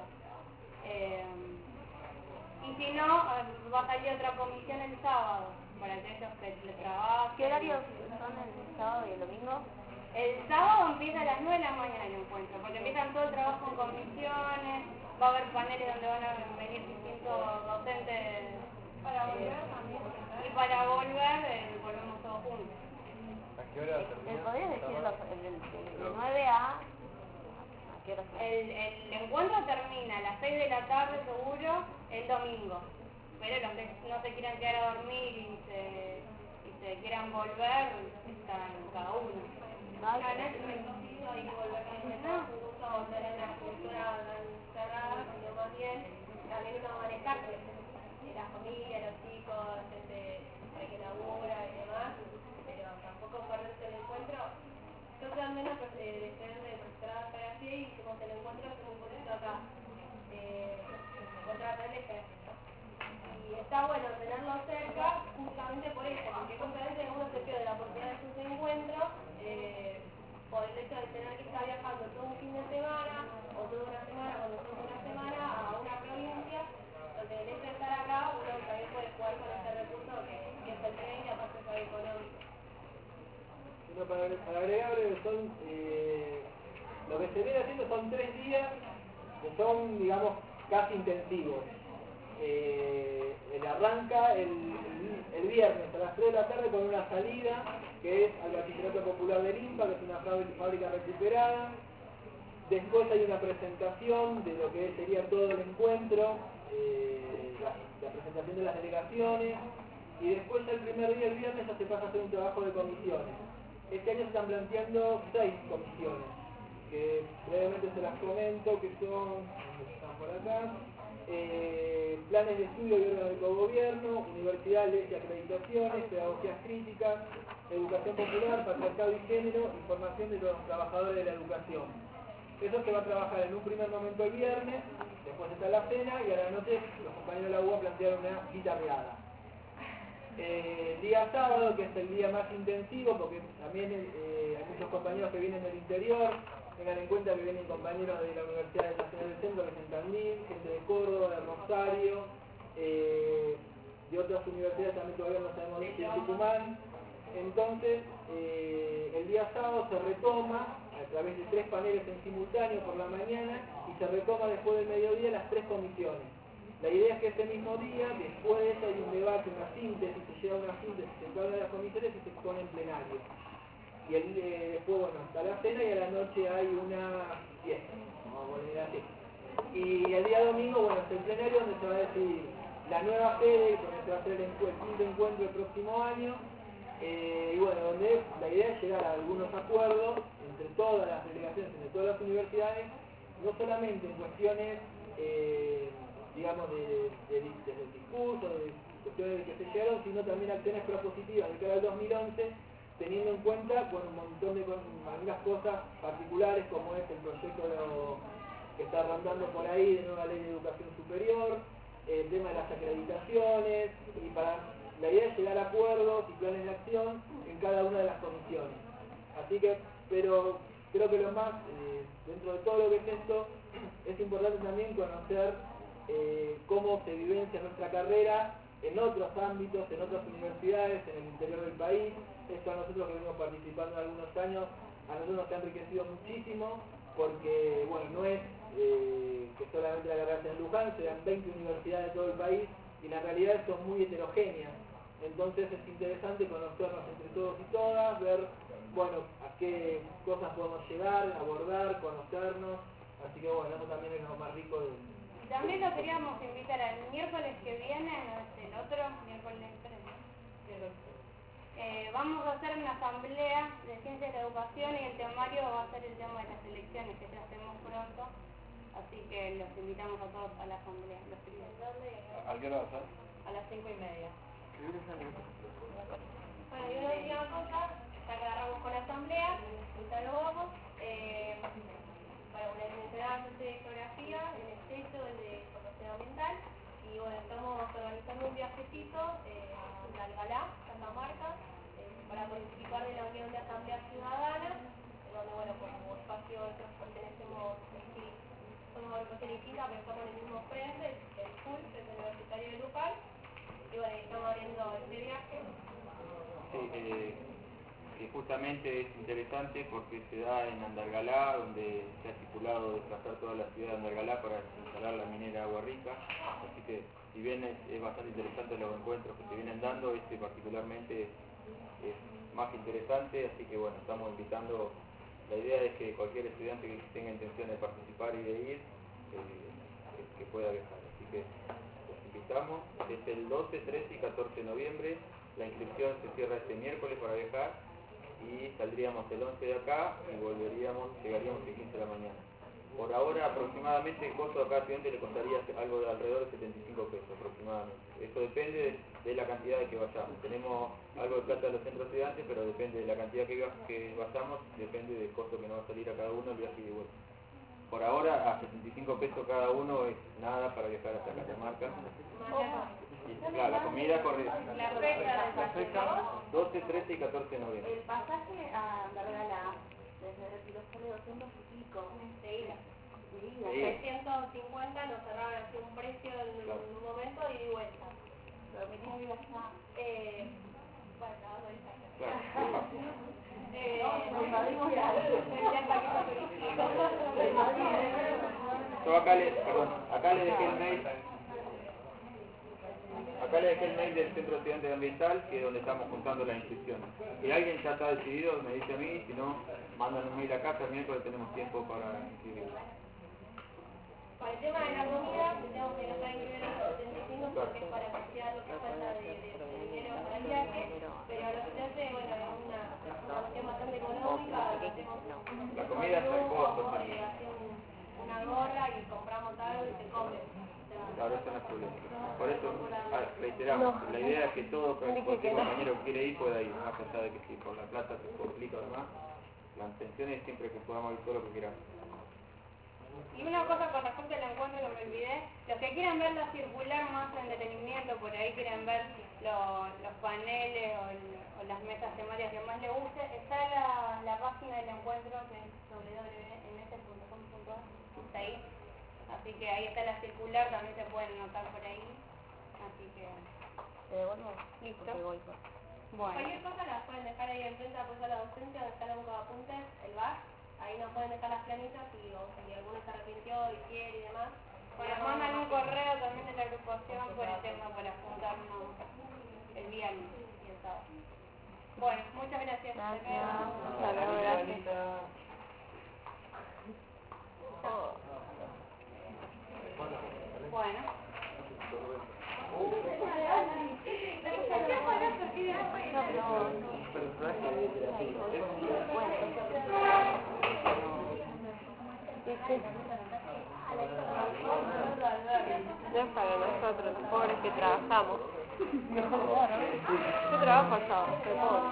Y si no, va a salir otra comisión el sábado, para aquellos que le trabajan. ¿Qué horarios son el sábado y el domingo? El sábado empieza a las 9 de la mañana el encuentro, porque empiezan todo el trabajo en comisiones, va a haber paneles donde van a venir distintos docentes. Para volver también. Y para volver, volvemos todos juntos. ¿A qué hora termina? ¿Podrías decir de 9 a qué hora? El encuentro termina a las 6 de la tarde seguro el domingo, pero los que no se quieran quedar a dormir y se quieran volver, están cada uno. No es un requisito, hay que volver a nos gusta volver en la cultura cerrada, sino más bien también uno manejar la familia, los chicos, gente que labura y demás, pero tampoco perderse el encuentro. Yo al menos de ser de nuestra terapia y hicimos el encuentro hace un poquito acá, otra vez y está bueno tenerlo cerca justamente por eso, porque justamente uno se pierde la oportunidad de sus encuentros por el hecho de tener que estar viajando todo un fin de semana o toda una semana, cuando son una semana, a una provincia, donde el hecho de estar acá uno también puede jugar con ese recurso que es el tren y aparte es algo económico. Bueno, para agregarle, lo que se viene haciendo son 3 días que son, digamos, casi intensivos. Arranca el viernes a las 3 de la tarde con una salida que es al Bachillerato Popular del INPA, que es una fábrica recuperada. Después hay una presentación de lo que sería todo el encuentro, la presentación de las delegaciones, y después el primer día, el viernes, ya se pasa a hacer un trabajo de comisiones. Este año se están planteando 6 comisiones, que brevemente se las comento, que son, están por acá, planes de estudio y órganos de cogobierno, universidad, leyes y acreditaciones, pedagogías críticas, educación popular, patriarcado y género, información de los trabajadores de la educación. Eso se va a trabajar en un primer momento el viernes, después está la cena y a la noche los compañeros de la UBA plantearon una guitarreada. El día sábado, que es el día más intensivo, porque también hay muchos compañeros que vienen del interior, tengan en cuenta que vienen compañeros de la Universidad Nacional del Centro, que es en Tandil, gente de Córdoba, de Rosario, de otras universidades también todavía no sabemos de Tucumán. Entonces, el día sábado se retoma a través de 3 paneles en simultáneo por la mañana y se retoma después del mediodía las 3 comisiones. La idea es que ese mismo día, después de eso, hay un debate, una síntesis, se llega a una síntesis en cada una de las comisiones y se expone en plenario. Y después, bueno, está la cena y a la noche hay una fiesta, vamos a poner así. Y el día domingo, bueno, es el plenario donde se va a decidir la nueva sede, donde se va a hacer el quinto encuentro el próximo año. Y bueno, donde la idea es llegar a algunos acuerdos entre todas las delegaciones, entre todas las universidades, no solamente en cuestiones digamos, del discurso, de cuestiones de que se llegaron, sino también acciones propositivas de cara al 2011, teniendo en cuenta un montón de algunas cosas particulares, como es el proyecto que está rondando por ahí de nueva ley de educación superior, el tema de las acreditaciones, y la idea es llegar a acuerdos y planes de acción en cada una de las comisiones. Así que, pero creo que lo más, dentro de todo lo que es esto, es importante también conocer cómo se vivencia nuestra carrera en otros ámbitos, en otras universidades, en el interior del país. Esto a nosotros que venimos participando algunos años, a nosotros nos ha enriquecido muchísimo, porque bueno, no es que solamente la carrera sea en Luján, se dan 20 universidades de todo el país y la realidad son muy heterogéneas. Entonces es interesante conocernos entre todos y todas, ver bueno, a qué cosas podemos llegar, abordar, conocernos. Así que bueno, eso también es lo más rico de... También lo queríamos invitar al miércoles que viene, no es el otro, miércoles 3, vamos a hacer una asamblea de ciencia de la educación y el temario va a ser el tema de las elecciones que ya hacemos pronto, así que los invitamos a todos a la asamblea. ¿A qué hora va a ser? A las 5:30. Bueno, y una última cosa, ya que agarramos con la asamblea, ya lo vamos, para una mencionada de geografía, el exceso, el de formación ambiental, y bueno, estamos organizando un viajecito a Algalá, Catamarca, para participar de la Unión de Asamblea Ciudadana, donde bueno, como espacio nosotros pertenecemos, somos agrupación distinta, pero estamos en el mismo frente, el FUL, Frente Universitario de Luján, y bueno, estamos abriendo este viaje. Sí, que justamente es interesante porque se da en Andalgalá, donde se ha estipulado desplazar toda la ciudad de Andalgalá para instalar la minera Agua Rica, así que si bien es bastante interesante los encuentros que se vienen dando, este particularmente es más interesante, así que bueno, estamos invitando, la idea es que cualquier estudiante que tenga intención de participar y de ir, que pueda viajar, así que los invitamos, es el 12, 13 y 14 de noviembre, la inscripción se cierra este miércoles para viajar, y saldríamos el 11 de acá y llegaríamos el 15 de la mañana. Por ahora aproximadamente el costo de cada estudiante le costaría algo de alrededor de 75 pesos aproximadamente. Eso depende de la cantidad de que vayamos. Tenemos algo de plata en los centros estudiantes, pero depende de la cantidad que vayamos, depende del costo que nos va a salir a cada uno el viaje y de vuelta. Por ahora a 75 pesos cada uno es nada para viajar hasta Catamarca. Y, claro, la comida corre. La fecha 12, 13 y 14 de noviembre. El pasaje a Andalgalá, desde Retiro sale 200 y pico. de ida. Sí. 350 nos cerraron así un precio en un momento y de vuelta. Pero me tiene que ir allá. Bueno, vamos a ver. Claro. Nos invadimos ya. Yo acá le dejé el mail. Acá le dejé el mail del Centro Estudiante Ambiental, que es donde estamos juntando las inscripciones. Si alguien ya está decidido, me dice a mí, si no, mandan un mail acá, también porque tenemos tiempo para inscribirlo. Para el tema de la comida, tenemos que gastar incluir el 75 porque es para apreciar lo que falta de dinero pero lo que se hace, bueno, es una cuestión bastante económica, hacemos La comida está en costo, sí. una gorra y compramos algo y se come. Claro, eso no es problema. Por eso, reiteramos, la idea es que todo cualquier compañero que quiere ir pueda ir, más allá de que si por la plata se complica o demás. La intención es siempre que podamos ir todo lo que queramos. Y una cosa con respecto al encuentro que me olvidé, los que quieran ver la circular más en detenimiento, por ahí quieren ver los paneles o las mesas temáticas que más les guste, está la página del encuentro que es www.ms.com.ar, está ahí. Así que ahí está la circular, también se pueden anotar por ahí. Así que... listo. Bueno. Cualquier cosa las pueden dejar ahí enfrente a la docencia, donde está la boca de apuntes, el bar. Ahí nos pueden dejar las planitas y si alguno se arrepintió y quiere y demás. Nos mandan un correo también de la agrupación por el tema para juntarnos el viernes y el sábado. Bueno, muchas gracias. Bueno. No es para nosotros, los pobres que trabajamos. Yo trabajo el sábado, soy pobre.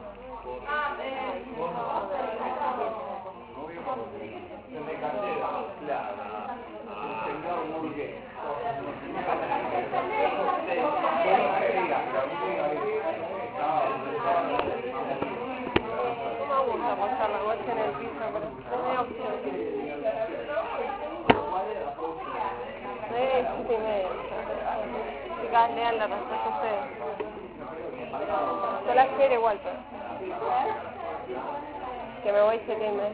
¿Cómo vamos a pasar la noche en el piso? Pero no hay opción. 7:30. Chicas, lean la respuesta ustedes. Yo la quiero igual, pero... que me voy 7:30.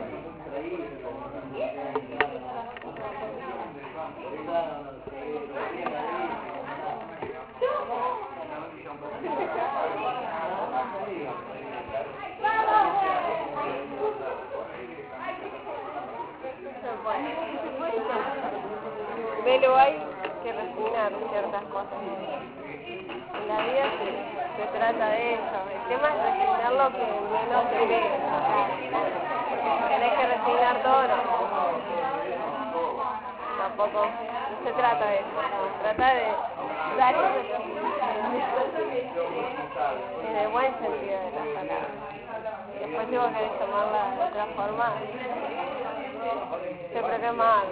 Pero hay que resignar ciertas cosas. En la vida se trata de eso. El tema es resignar lo que menos te quede. Porque tenés que resignar todo, no. Tampoco no se trata de eso. Se trata de dar en el buen sentido de la palabra. Y después si vos querés tomarla de otra forma, siempre que es malo.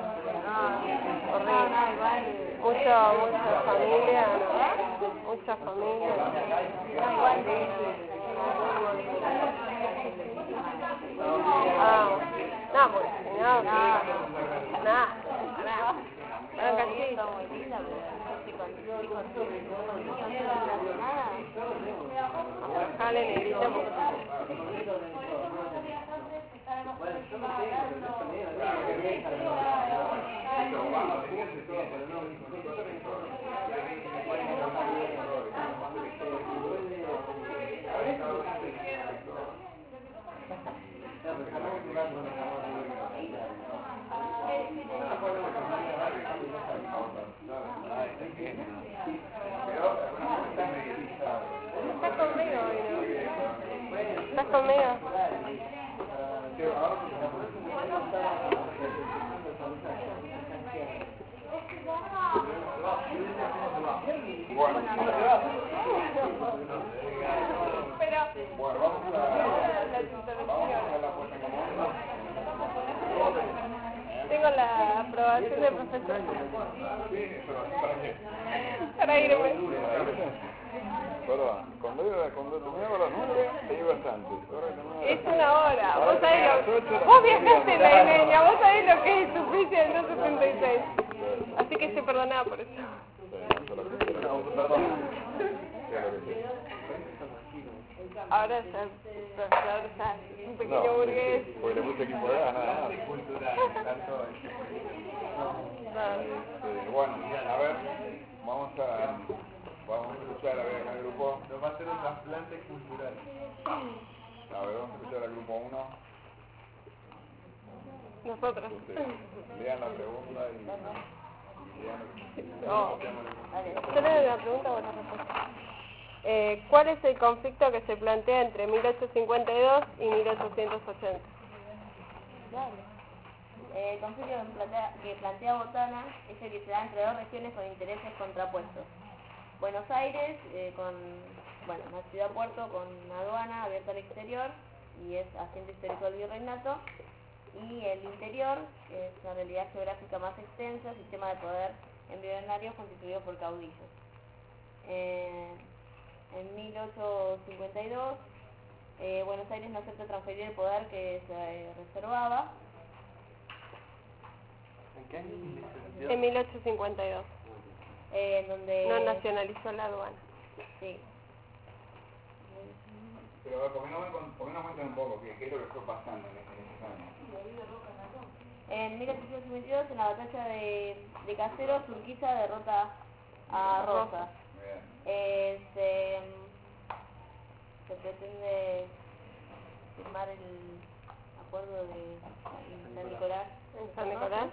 Horrible. Mucha familia, ¿no? Mucha familia. No, porque si no, nada. Un cachito. Jale, negrita, ¿Estás conmigo hoy, no? ¿Estás conmigo? Bueno, vamos a la puesta en común. Tengo la aprobación del profesor. Para irme. Perdón, cuando terminaba a las 9, te ibas antes. Es una hora. Vos sabés vos viajaste en la Ileña, vos sabés lo que es el suplicio del 276. Así que estoy perdonada por eso. Ahora ya el profesor ya es un pequeño burgués. Porque mucho equipo de nada más. Bueno, a ver, vamos a escuchar a ver acá el grupo. Nos va a hacer un trasplante cultural. A ver, vamos a escuchar al grupo 1. Nosotros. Lean la pregunta y lean No. ¿Usted le da la pregunta o la respuesta? ¿Cuál es el conflicto que se plantea entre 1852 y 1880? El conflicto que plantea Botana es el que se da entre dos regiones con intereses contrapuestos. Buenos Aires, una ciudad-puerto con aduana abierta al exterior y es asiento histórico del virreinato, y el interior, que es una realidad geográfica más extensa, sistema de poder embrionario constituido por caudillos. En 1852, Buenos Aires no acepta transferir el poder que se reservaba. ¿En qué año? En 1852. Donde... No nacionalizó la aduana. Sí. Pero ¿por qué no me cuentan un poco qué es lo que fue pasando en esos años? En 1852, en la batalla de Caseros, Urquiza derrota a Rosas. Se pretende firmar el acuerdo de San Nicolás. ¿En San Nicolás?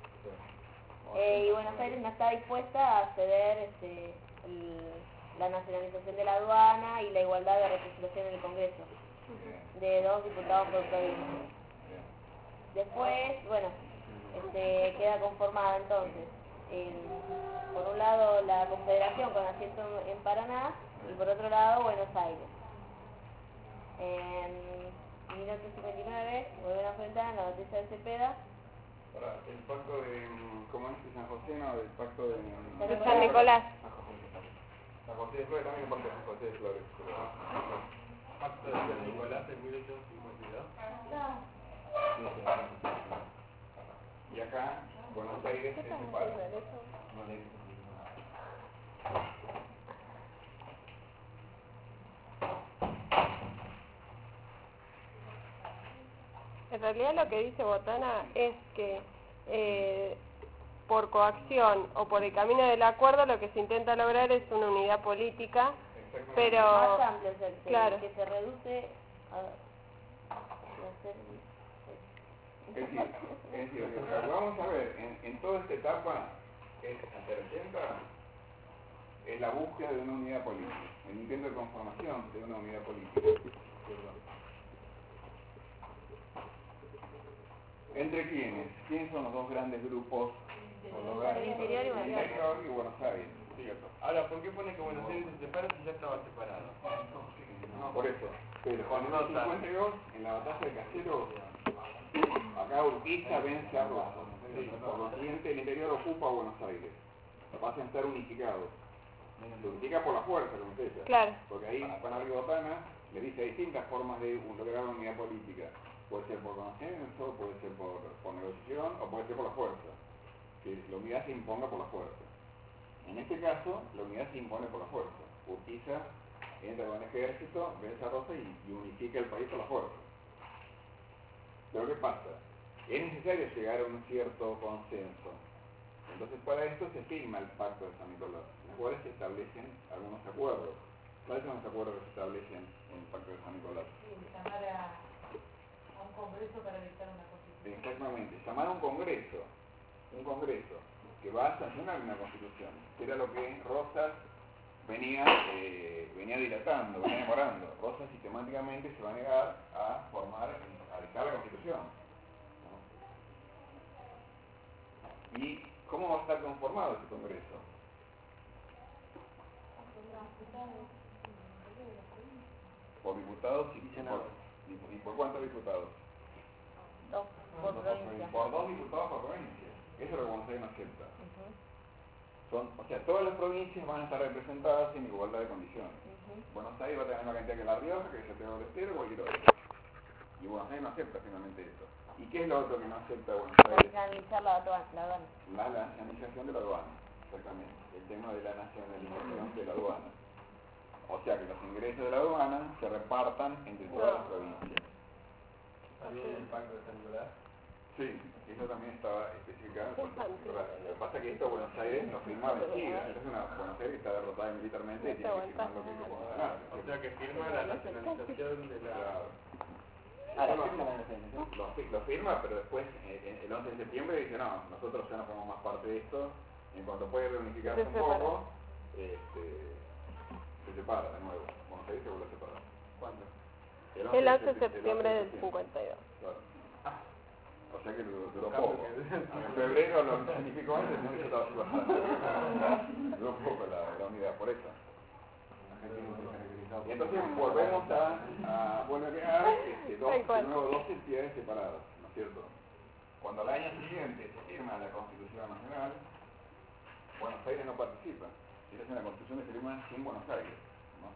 Y Buenos Aires no está dispuesta a ceder la nacionalización de la aduana y la igualdad de representación en el Congreso de 2 diputados por provincia. Después, queda conformada entonces, por un lado la Confederación con asiento en Paraná y por otro lado Buenos Aires. En 1859 vuelven a enfrentar en la batalla de Cepeda. Ahora, el pacto de, ¿cómo es? San José, no, el pacto de... De San Nicolás. San José de Flores también, parte de San José de Flores. Pacto de San Nicolás en 1852. Y acá, Buenos Aires se separa. En realidad lo que dice Botana es que por coacción o por el camino del acuerdo lo que se intenta lograr es una unidad política, pero Más amplio, claro. que se reduce a hacer... Es decir, lo que vamos a ver en toda esta etapa, que es hasta el 80, es la búsqueda de una unidad política, el intento de conformación de una unidad política. ¿Entre quiénes? ¿Quiénes son los dos grandes grupos? El interior y Buenos Aires. Interior y Buenos Aires, ¿cierto? Ahora, ¿por qué pone que Buenos Aires se separa si ya estaba separado? Por eso, pero en el 52, en la batalla de Caseros, acá Urquiza vence a Rosas. Por lo siguiente, el interior ocupa Buenos Aires. Pasa a estar unificado. Se unifica por la fuerza, como se dice. Claro. Porque ahí Panabri Botana le dice distintas formas de lograr una unidad política. Puede ser por consenso, puede ser por negociación o puede ser por la fuerza. Que la unidad se imponga por la fuerza. En este caso, la unidad se impone por la fuerza. Urquiza entra con el ejército, vence a Rosas y unifica el país por la fuerza. Pero ¿qué pasa? Es necesario llegar a un cierto consenso. Entonces para esto se firma el Pacto de San Nicolás, en el cual se establecen algunos acuerdos. ¿Cuáles son los acuerdos que se establecen en el Pacto de San Nicolás? Llamar a un congreso para dictar una constitución. Exactamente, llamar a un congreso que va a sancionar una constitución, que era lo que Rosas venía dilatando, venía demorando. Rosas sistemáticamente se va a negar a dictar la constitución. ¿No? ¿Y cómo va a estar conformado ese congreso? Por diputados y senadores. ¿Y por cuántos diputados? 2 por provincia. Por 2 diputados por provincia. Eso es lo que Buenos Aires no acepta. O sea, todas las provincias van a estar representadas en igualdad de condiciones. Buenos Aires va a tener la misma cantidad que La Rioja, que Santiago del Estero o cualquier otro. Y Buenos Aires no acepta finalmente eso. ¿Y qué es lo otro que no acepta Buenos Aires? Nacionalizar la aduana. La nacionalización de la aduana, exactamente. El tema de la nacionalización de la aduana. O sea, que los ingresos de la aduana se repartan entre todas las provincias. ¿También el Pacto de San Nicolás? Sí, eso también estaba especificado en el Pacto de San Nicolás. Lo que pasa es que esto Buenos Aires lo firma vencida. Esta es una Buenos Aires que está derrotada militarmente y tiene que firmar lo que hizo con ganar. O sea que firma la nacionalización de la... Lo firma, pero después, el 11 de septiembre, dice, no, nosotros ya no formamos más parte de esto, en cuanto puede reunificarse un poco, se separa de nuevo. Buenos Aires se vuelve a separar. ¿Cuándo? El 11 de septiembre del 52. Claro. O sea que duró poco. En febrero lo significó antes, no se estaba separando. Duró poco la unidad, por eso. Y entonces volvemos vuelve a quedar de nuevo dos entidades separadas, ¿no es cierto? Cuando al año siguiente se firma la Constitución Nacional, Buenos Aires no participa. Si es una Constitución que se firma sin Buenos Aires, ¿no?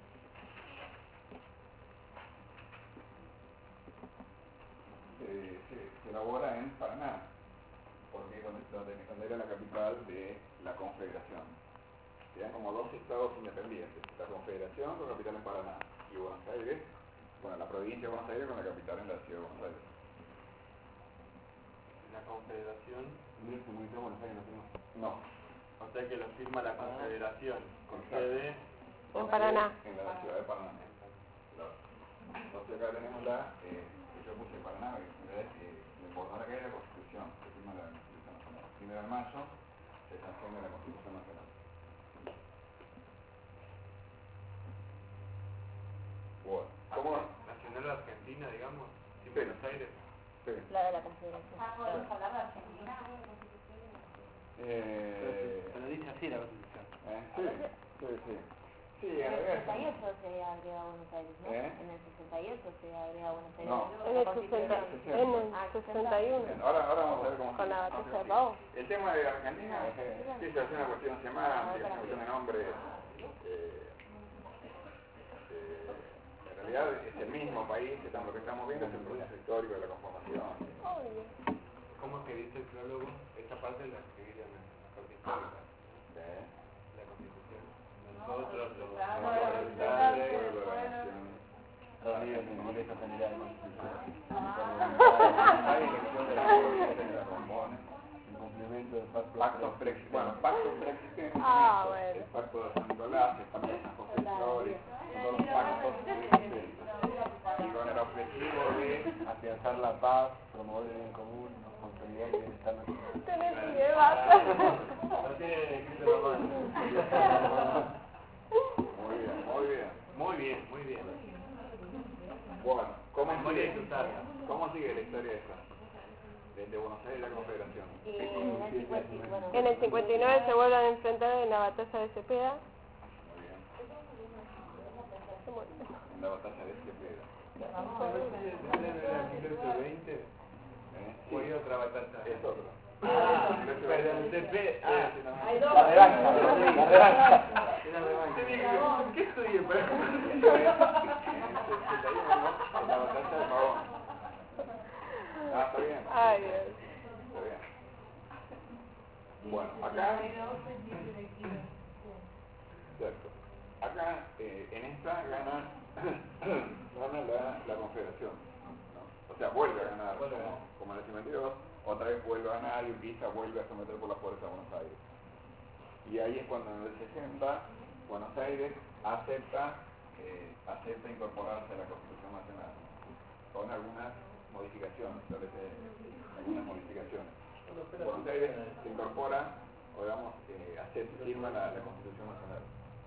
Se elabora en Paraná, porque es donde era la capital de la Confederación. Serían como dos estados independientes, la Confederación con capital en Paraná y Buenos Aires, bueno, la provincia de Buenos Aires con la capital en la ciudad de Buenos Aires. La Confederación, ¿Unión Comunitaria de Buenos Aires no tenemos? No, o sea que lo firma la Confederación, con sede En Paraná. en la ciudad de Paraná. Claro. Entonces acá tenemos yo puse Paraná, que en realidad lo importante que es la Constitución, se firma la Constitución Nacional. 1 de mayo se sanciona la Constitución Nacional. Bueno, ¿cómo? Nacional Argentina, digamos, sin Sí. Buenos Aires. Sí. La de la Confederación. ¿Podemos hablar de Argentina? Pero dice así la Constitución. Sí. Sí, En en el realidad. 68 se agrega Buenos Aires, ¿no? En el 68 se agrega Buenos Aires. No. En el 61. Ahora vamos a ver cómo Con la se batalla de Pavón. El tema de Argentina es una cuestión semántica, es una cuestión de nombre. En realidad es el mismo país, lo que estamos viendo es el proceso histórico de la conformación. ¿Cómo es que dice el prólogo? Esta parte la escribiría en la parte histórica, la Constitución. Nosotros, los Representantes de la nación. Estados Unidos en el Congreso General. Hay elección de la Constitución que la compone. El complemento del Pacto Brexit. Bueno, Pacto Brexit. Bueno. El Pacto de San Nicolás, el Pacto de San José de Flores, son todos los pactos y con el objetivo de afianzar la paz, promover el bien común, consolidar el bienestar nacional. Tenés que llevar. No tiene que ser normal. Muy bien. Bueno, ¿cómo Memoria y sigue? usarla. ¿Cómo sigue la historia esta? Desde Buenos Aires y la Confederación. En el 59 se vuelven a enfrentar en la batalla de Cepeda. Muy bien. En la batalla de Cepeda. ¿Era 1820? ¿O hay otra batalla? Es otro. Pero el CP... Hay dos. La revancha. ¿Qué estudié para En el 61, en la batalla de Pavón. Está bien. Ay, Dios. Está bien. Bueno, acá... Cierto. Acá, en esta gana la Confederación, ¿no? O sea, vuelve a ganar como en el 52, otra vez vuelve a ganar y Urquiza vuelve a someter por la fuerza a Buenos Aires. Y ahí es cuando en el 60 Buenos Aires acepta incorporarse a la Constitución Nacional, con algunas modificaciones, algunas modificaciones. Buenos Aires se incorpora, o digamos, firma la Constitución Nacional.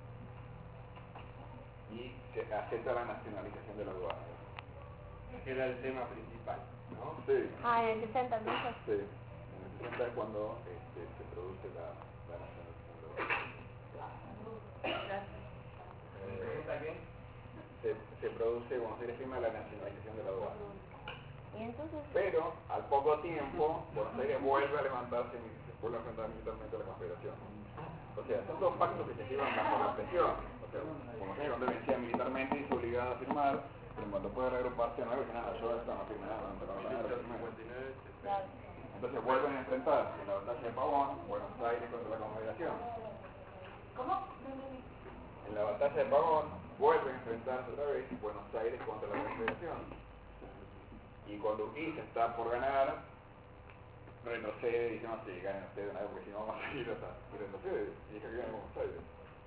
Y se acepta la nacionalización de la aduana. que era el tema principal, ¿no? Sí, Ah, en el 60 entonces. sí. En el 60 es cuando se produce la nacionalización de la aduana. ¿Pregunta qué? Se produce, Buenos Aires firma la nacionalización de la aduana. Y entonces, Pero al poco tiempo, Buenos Aires vuelve a levantarse y se vuelve a enfrentar militarmente a la Confederación. O sea, son dos pactos que se firman bajo la presión. O sea, Buenos Aires cuando vencía militarmente y se obligaba a firmar, pero cuando puede reagruparse no dice nada, yo esto no firme nada, no firme nada. claro, Entonces vuelven a enfrentarse en la batalla de Pavón, Buenos Aires contra la Confederación. ¿Cómo? En la batalla de Pavón vuelven a enfrentarse otra vez Buenos Aires contra la Confederación. Y cuando Urquiza está por ganar, retrocede y dice, no, sí, ganen ustedes una vez porque si no vamos a seguir hasta... Y retrocede y deja que gane Buenos Aires.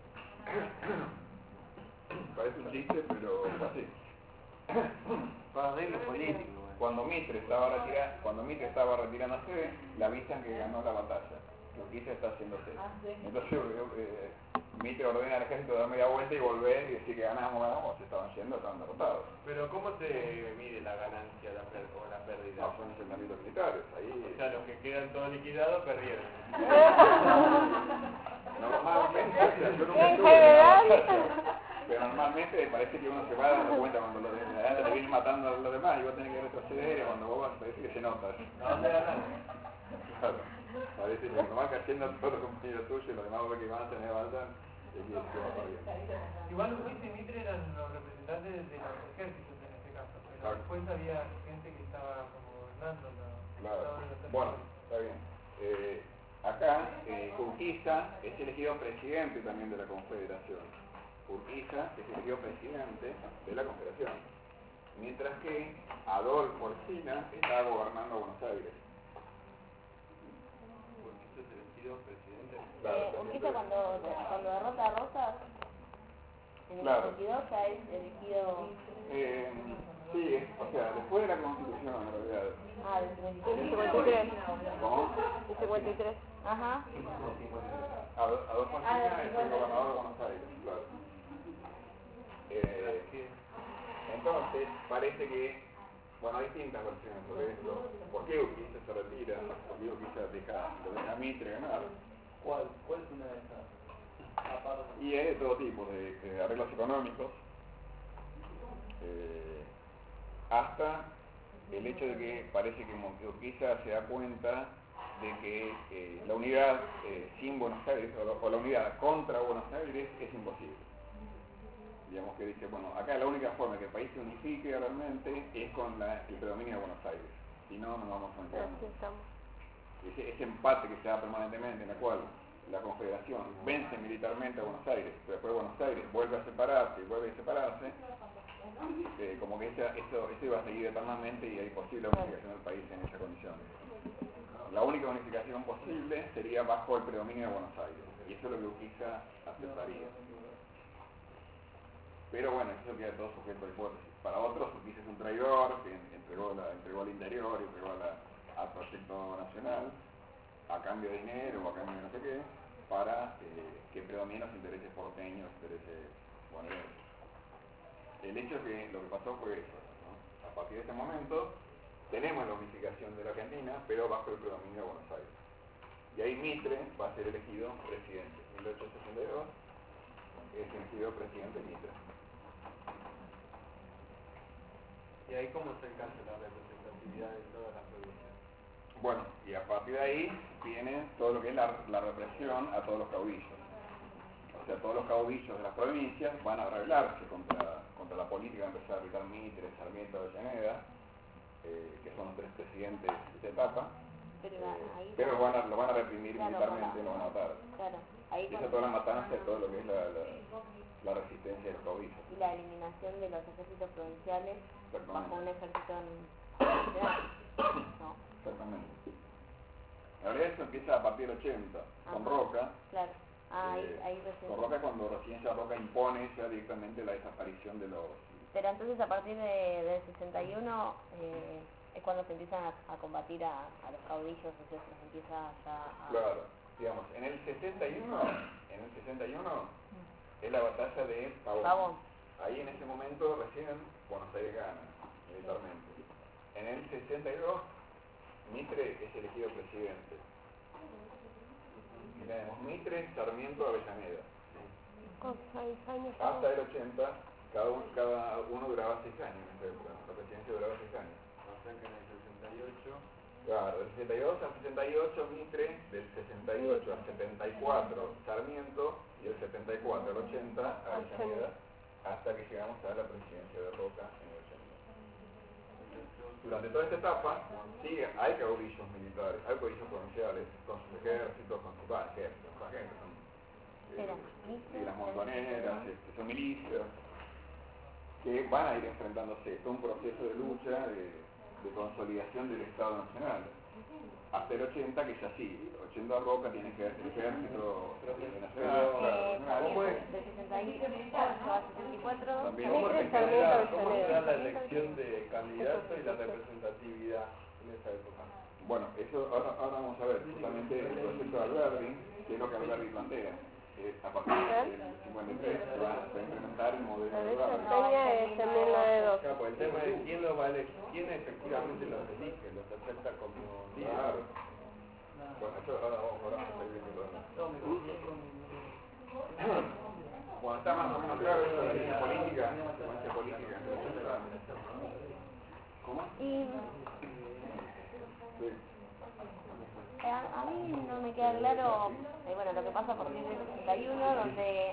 Parece un chiste, pero fue así. Para arreglo político. Cuando Mitre estaba retirándose, le avisan que ganó la batalla. Que Urquiza está haciéndose. Entonces Mitre ordena al ejército de dar media vuelta y volver y decir que ganamos, se estaban yendo, estaban derrotados. Pero ¿cómo se mide la ganancia o la pérdida? No, son enfrentamientos militares, ahí... O sea, los que quedan todos liquidados perdieron. Normalmente, o sea, yo nunca En estuve en general. la batalla, pero normalmente parece que uno se va dando cuenta cuando los de adelante te vienen matando a los demás y vos tenés que retroceder y cuando vos vas parece que se nota. ¿A dónde ganan? Claro, parece que cuando van cayendo todos los compañeros tuyos y los demás ven que van a tener avanzan y aquí se va corriendo. Igual Luis y Mitre eran los representantes de los ejércitos en este caso, pero Claro. después había gente que estaba como gobernando Claro. los Bueno, está bien. Acá Urquiza es elegido presidente también de la Confederación. Urquiza es elegido presidente de la Confederación. Mientras que Adolfo Ercina está gobernando Buenos Aires. Urquiza es elegido presidente. Urquiza cuando derrota a Rosas, en el Claro. 52 ya es elegido... Sí, o sea, después de la Constitución en realidad. Ah, del El 53. 53. ¿Cómo? El 53. Ajá. Adolfo Ercina es el gobernador de Buenos Aires, claro. Entonces, parece que, bueno, hay distintas versiones sobre esto. ¿Por qué Urquiza se retira? ¿Por qué Urquiza lo deja a Mitre ganar? ¿Cuál es una de esas? Aparte. Y hay de todo tipo, de arreglos económicos, hasta el hecho de que parece que Urquiza se da cuenta de que la unidad sin Buenos Aires, o la unidad contra Buenos Aires, es imposible. Digamos que dice, bueno, acá la única forma que el país se unifique realmente es con el predominio de Buenos Aires, si no, no vamos a encontrar. Así estamos. Ese empate que se da permanentemente, en el cual la Confederación vence militarmente a Buenos Aires, pero después Buenos Aires vuelve a separarse y vuelve a separarse, como que eso iba a seguir eternamente y hay posible unificación del país en esa condición. La única unificación posible sería bajo el predominio de Buenos Aires, y eso es lo que Urquiza aceptaría. Pero bueno, eso queda todo sujeto a hipótesis. Para otros, Urquiza es un traidor que entregó al interior, entregó al proyecto nacional, a cambio de dinero o a cambio de no sé qué, para que predominen los intereses porteños, intereses bonaerenses. El hecho es que lo que pasó fue eso, ¿no? A partir de ese momento tenemos la unificación de la Argentina, pero bajo el predominio de Buenos Aires. Y ahí Mitre va a ser elegido presidente. En 1862 es elegido presidente Mitre. ¿Y ahí cómo se alcanza la representatividad de todas las provincias? Bueno, y a partir de ahí viene todo lo que es la represión a todos los caudillos. O sea, todos los caudillos de las provincias van a rebelarse contra la política que empezó a aplicar Mitre, Sarmiento, Avellaneda, que son los tres presidentes de esa etapa, pero lo van a reprimir militarmente, lo van a matar. Claro, ahí Y eso toda la matanza de todo lo que es la resistencia de los caudillos. y la eliminación de los ejércitos provinciales bajo un ejército nacional, ¿no? Exactamente. La realidad eso empieza a partir del 80, con Ajá. Roca. Claro. Ahí recién. Con Roca cuando recién ya Roca impone ya directamente la desaparición de los... Pero entonces a partir del 61 es cuando se empiezan a combatir a los caudillos, o sea, se los empieza ya a... Claro, digamos, en el 61 es la batalla de Pavón. Ahí en ese momento recién Buenos Aires gana militarmente. En el 62 Mitre es elegido presidente. Tenemos Mitre, Sarmiento, Avellaneda. Con 6 años. Hasta el 80, cada uno duraba 6 años en esa época. La presidencia duraba 6 años. O sea que en el 68... Claro, del 62 al 68 Mitre, del 68 al 74 Sarmiento y del 74 al 80 Avellaneda, hasta que llegamos a la presidencia de Roca en el 80. Durante toda esta etapa, sí, hay caudillos militares, hay caudillos provinciales, con sus ejércitos, con sus ejércitos, y las montoneras, son milicias, que van a ir enfrentándose. Es un proceso de lucha, de consolidación del Estado Nacional. Hasta el 80, que ya sí, 80 Roca tiene que el ejército nacional. ¿Cómo es? Del 68 a 64 También. ¿Cómo Mitre, se Sarmiento, da la Avellaneda. elección de candidato y la representatividad en esa época? Bueno, eso ahora vamos a ver justamente el proceso de Alberdi, que es lo que Alberdi plantea. a partir del 53 se va a implementar el modelo La de ley Lugano. Peña es en 1912. Claro, pues el tema es quién efectivamente los elige, los acepta como líderes. Claro. Bueno, eso ahora vamos a seguir viendo. Cuando está más o menos claro eso de la línea política, secuencia política. ¿Cómo? Y Sí. a mí no me queda claro, bueno, lo que pasa a partir del 61, donde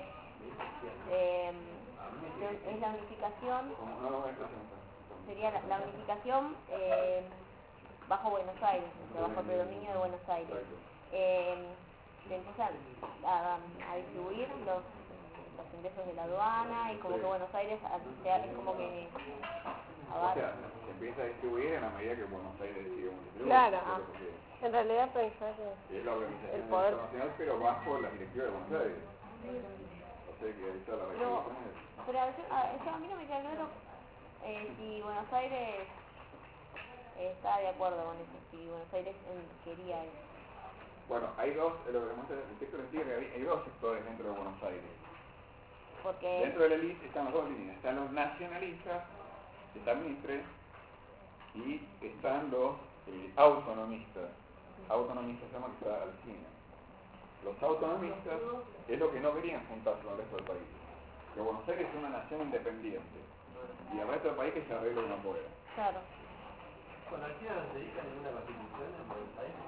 es la unificación, No, no, es presente. sería la unificación bajo Buenos Aires, o sea, bajo el predominio de Buenos Aires. Se empiezan a distribuir los ingresos de la aduana y como que Buenos Aires es como que O sea, se empieza a distribuir en la medida que Buenos Aires decide cómo distribuir. Claro. Porque En realidad pensé que es la organización el poder. internacional, pero bajo las directivas de Buenos Aires. O sea que ahí está la regulación. Pero a mí no me queda claro si Buenos Aires está de acuerdo con eso, si Buenos Aires quería eso. Bueno, hay dos, lo que demuestra el texto decía que hay dos sectores dentro de Buenos Aires. Porque Dentro de la élite están las dos líneas, están los nacionalistas, que está Mitre, y están los autonomistas. Autonomistas se llama que está Alsina. Los autonomistas es lo que no querían juntarse con el resto del país. Que Buenos Aires es una nación independiente y el resto del país que se arregle como pueda. claro. ¿Con Alcina no se dedica ninguna constitución en Buenos Aires?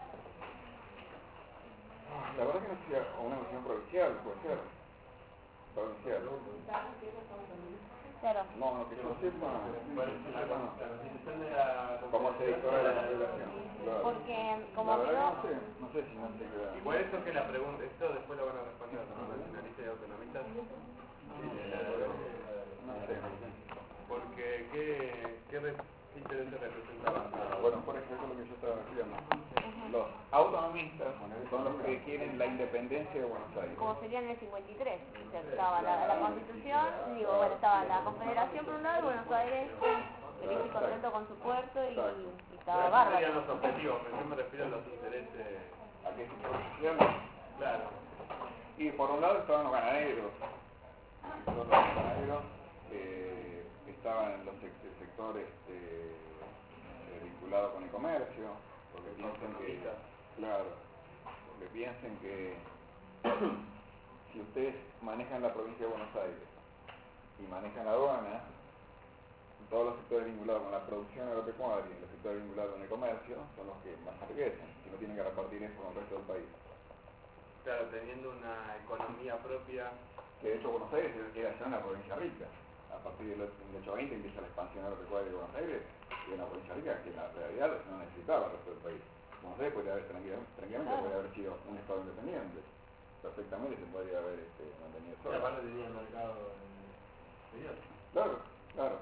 La verdad que no sé si a una cuestión provincial, puede ser. Provincial. Claro. No, que yo sepa, Bueno, la constitución de la... como se dictó de la Confederación. Claro. Porque La como verdad quedó, que no sé si no se queda. Igual eso que la pregunta, esto después lo van a responder los nacionalistas y autonomistas. No sé. Porque, ¿qué intereses representaba? Bueno, por ejemplo, lo que yo estaba diciendo. Los autonomistas son los que quieren la independencia de Buenos Aires. como sería en el 53, o sea, estaba la Constitución, estaba la Confederación por un lado y Buenos Aires feliz y contento con su puerto y estaba Pero esos serían bárbaro. los objetivos, pero yo me refiero a los intereses. ¿A qué sector social? Claro. Y por un lado estaban los ganaderos. Los ganaderos estaban en los sectores vinculados con el comercio, porque piensan que, claro, porque piensan que si ustedes manejan la provincia de Buenos Aires y manejan la aduana, todos los sectores vinculados con la producción agropecuaria y los sectores vinculados con el comercio son los que más enriquecen, si no tienen que repartir eso con el resto del país. Claro, teniendo una economía propia. Que de hecho Buenos Aires era ya una provincia rica. A partir del 820 empieza la expansión agropecuaria de Buenos Aires, y una provincia rica que en la realidad no necesitaba el resto del país. Buenos Aires podría haber tranquilamente podría haber sido un estado independiente. Perfectamente se podría haber mantenido Y solo. aparte tenía el mercado exterior. Claro, claro.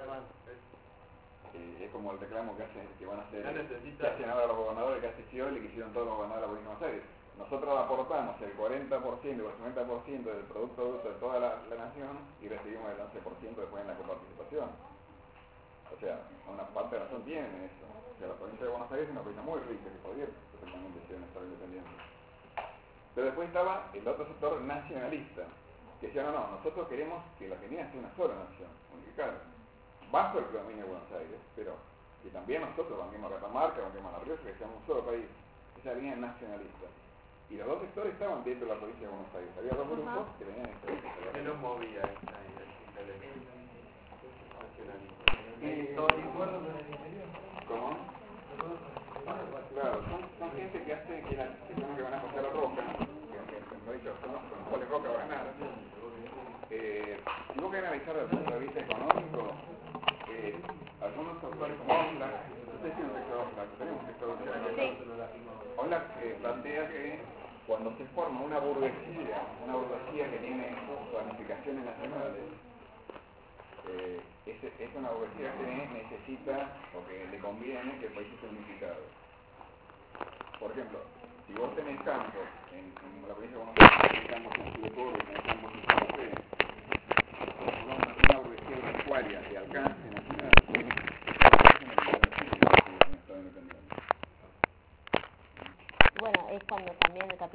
Es Es como el reclamo que van a hacer, no que necesita. hacen ahora los gobernadores, que hace Scioli, que hicieron todos los gobernadores de la provincia de Buenos Aires. Nosotros aportamos el 40% o el 50% del Producto Bruto de toda la nación y recibimos el 11% después en la coparticipación. O sea, una parte de la nación tiene eso. O sea, la provincia de Buenos Aires es una provincia muy rica que podría perfectamente ser un estado independiente. Pero después estaba el otro sector nacionalista, que decía, no, nosotros queremos que la Argentina sea una sola nación, unificada, bajo el predominio de Buenos Aires, pero que también nosotros banquemos a Catamarca, banquemos a La Rioja, que seamos un solo país. Esa línea nacionalista. Y los dos sectores estaban dentro de la provincia de Buenos Aires. Había dos grupos que tenían ¿Qué los movía esa intelecto nacionalista? ¿Cómo? Claro, son gente que hace que son los que van a pasar a Roca, que no he dicho, con los cuales Roca va a ganar. Si vos querés analizar desde el punto de vista económico, algunos autores como Oxlack, ustedes tienen un sector Oxlack, tenemos un sector Oxlack. Oxlack plantea que cuando se forma una burguesía que tiene planificaciones nacionales, es una burguesía que necesita o que le conviene que el país esté unificado. Por ejemplo, si vos tenés campos en la provincia de Buenos Aires, tenés campos en Chile, tenés campos en Santa Fe, una burguesía agropecuaria de alcance nacional, bueno, es cuando también el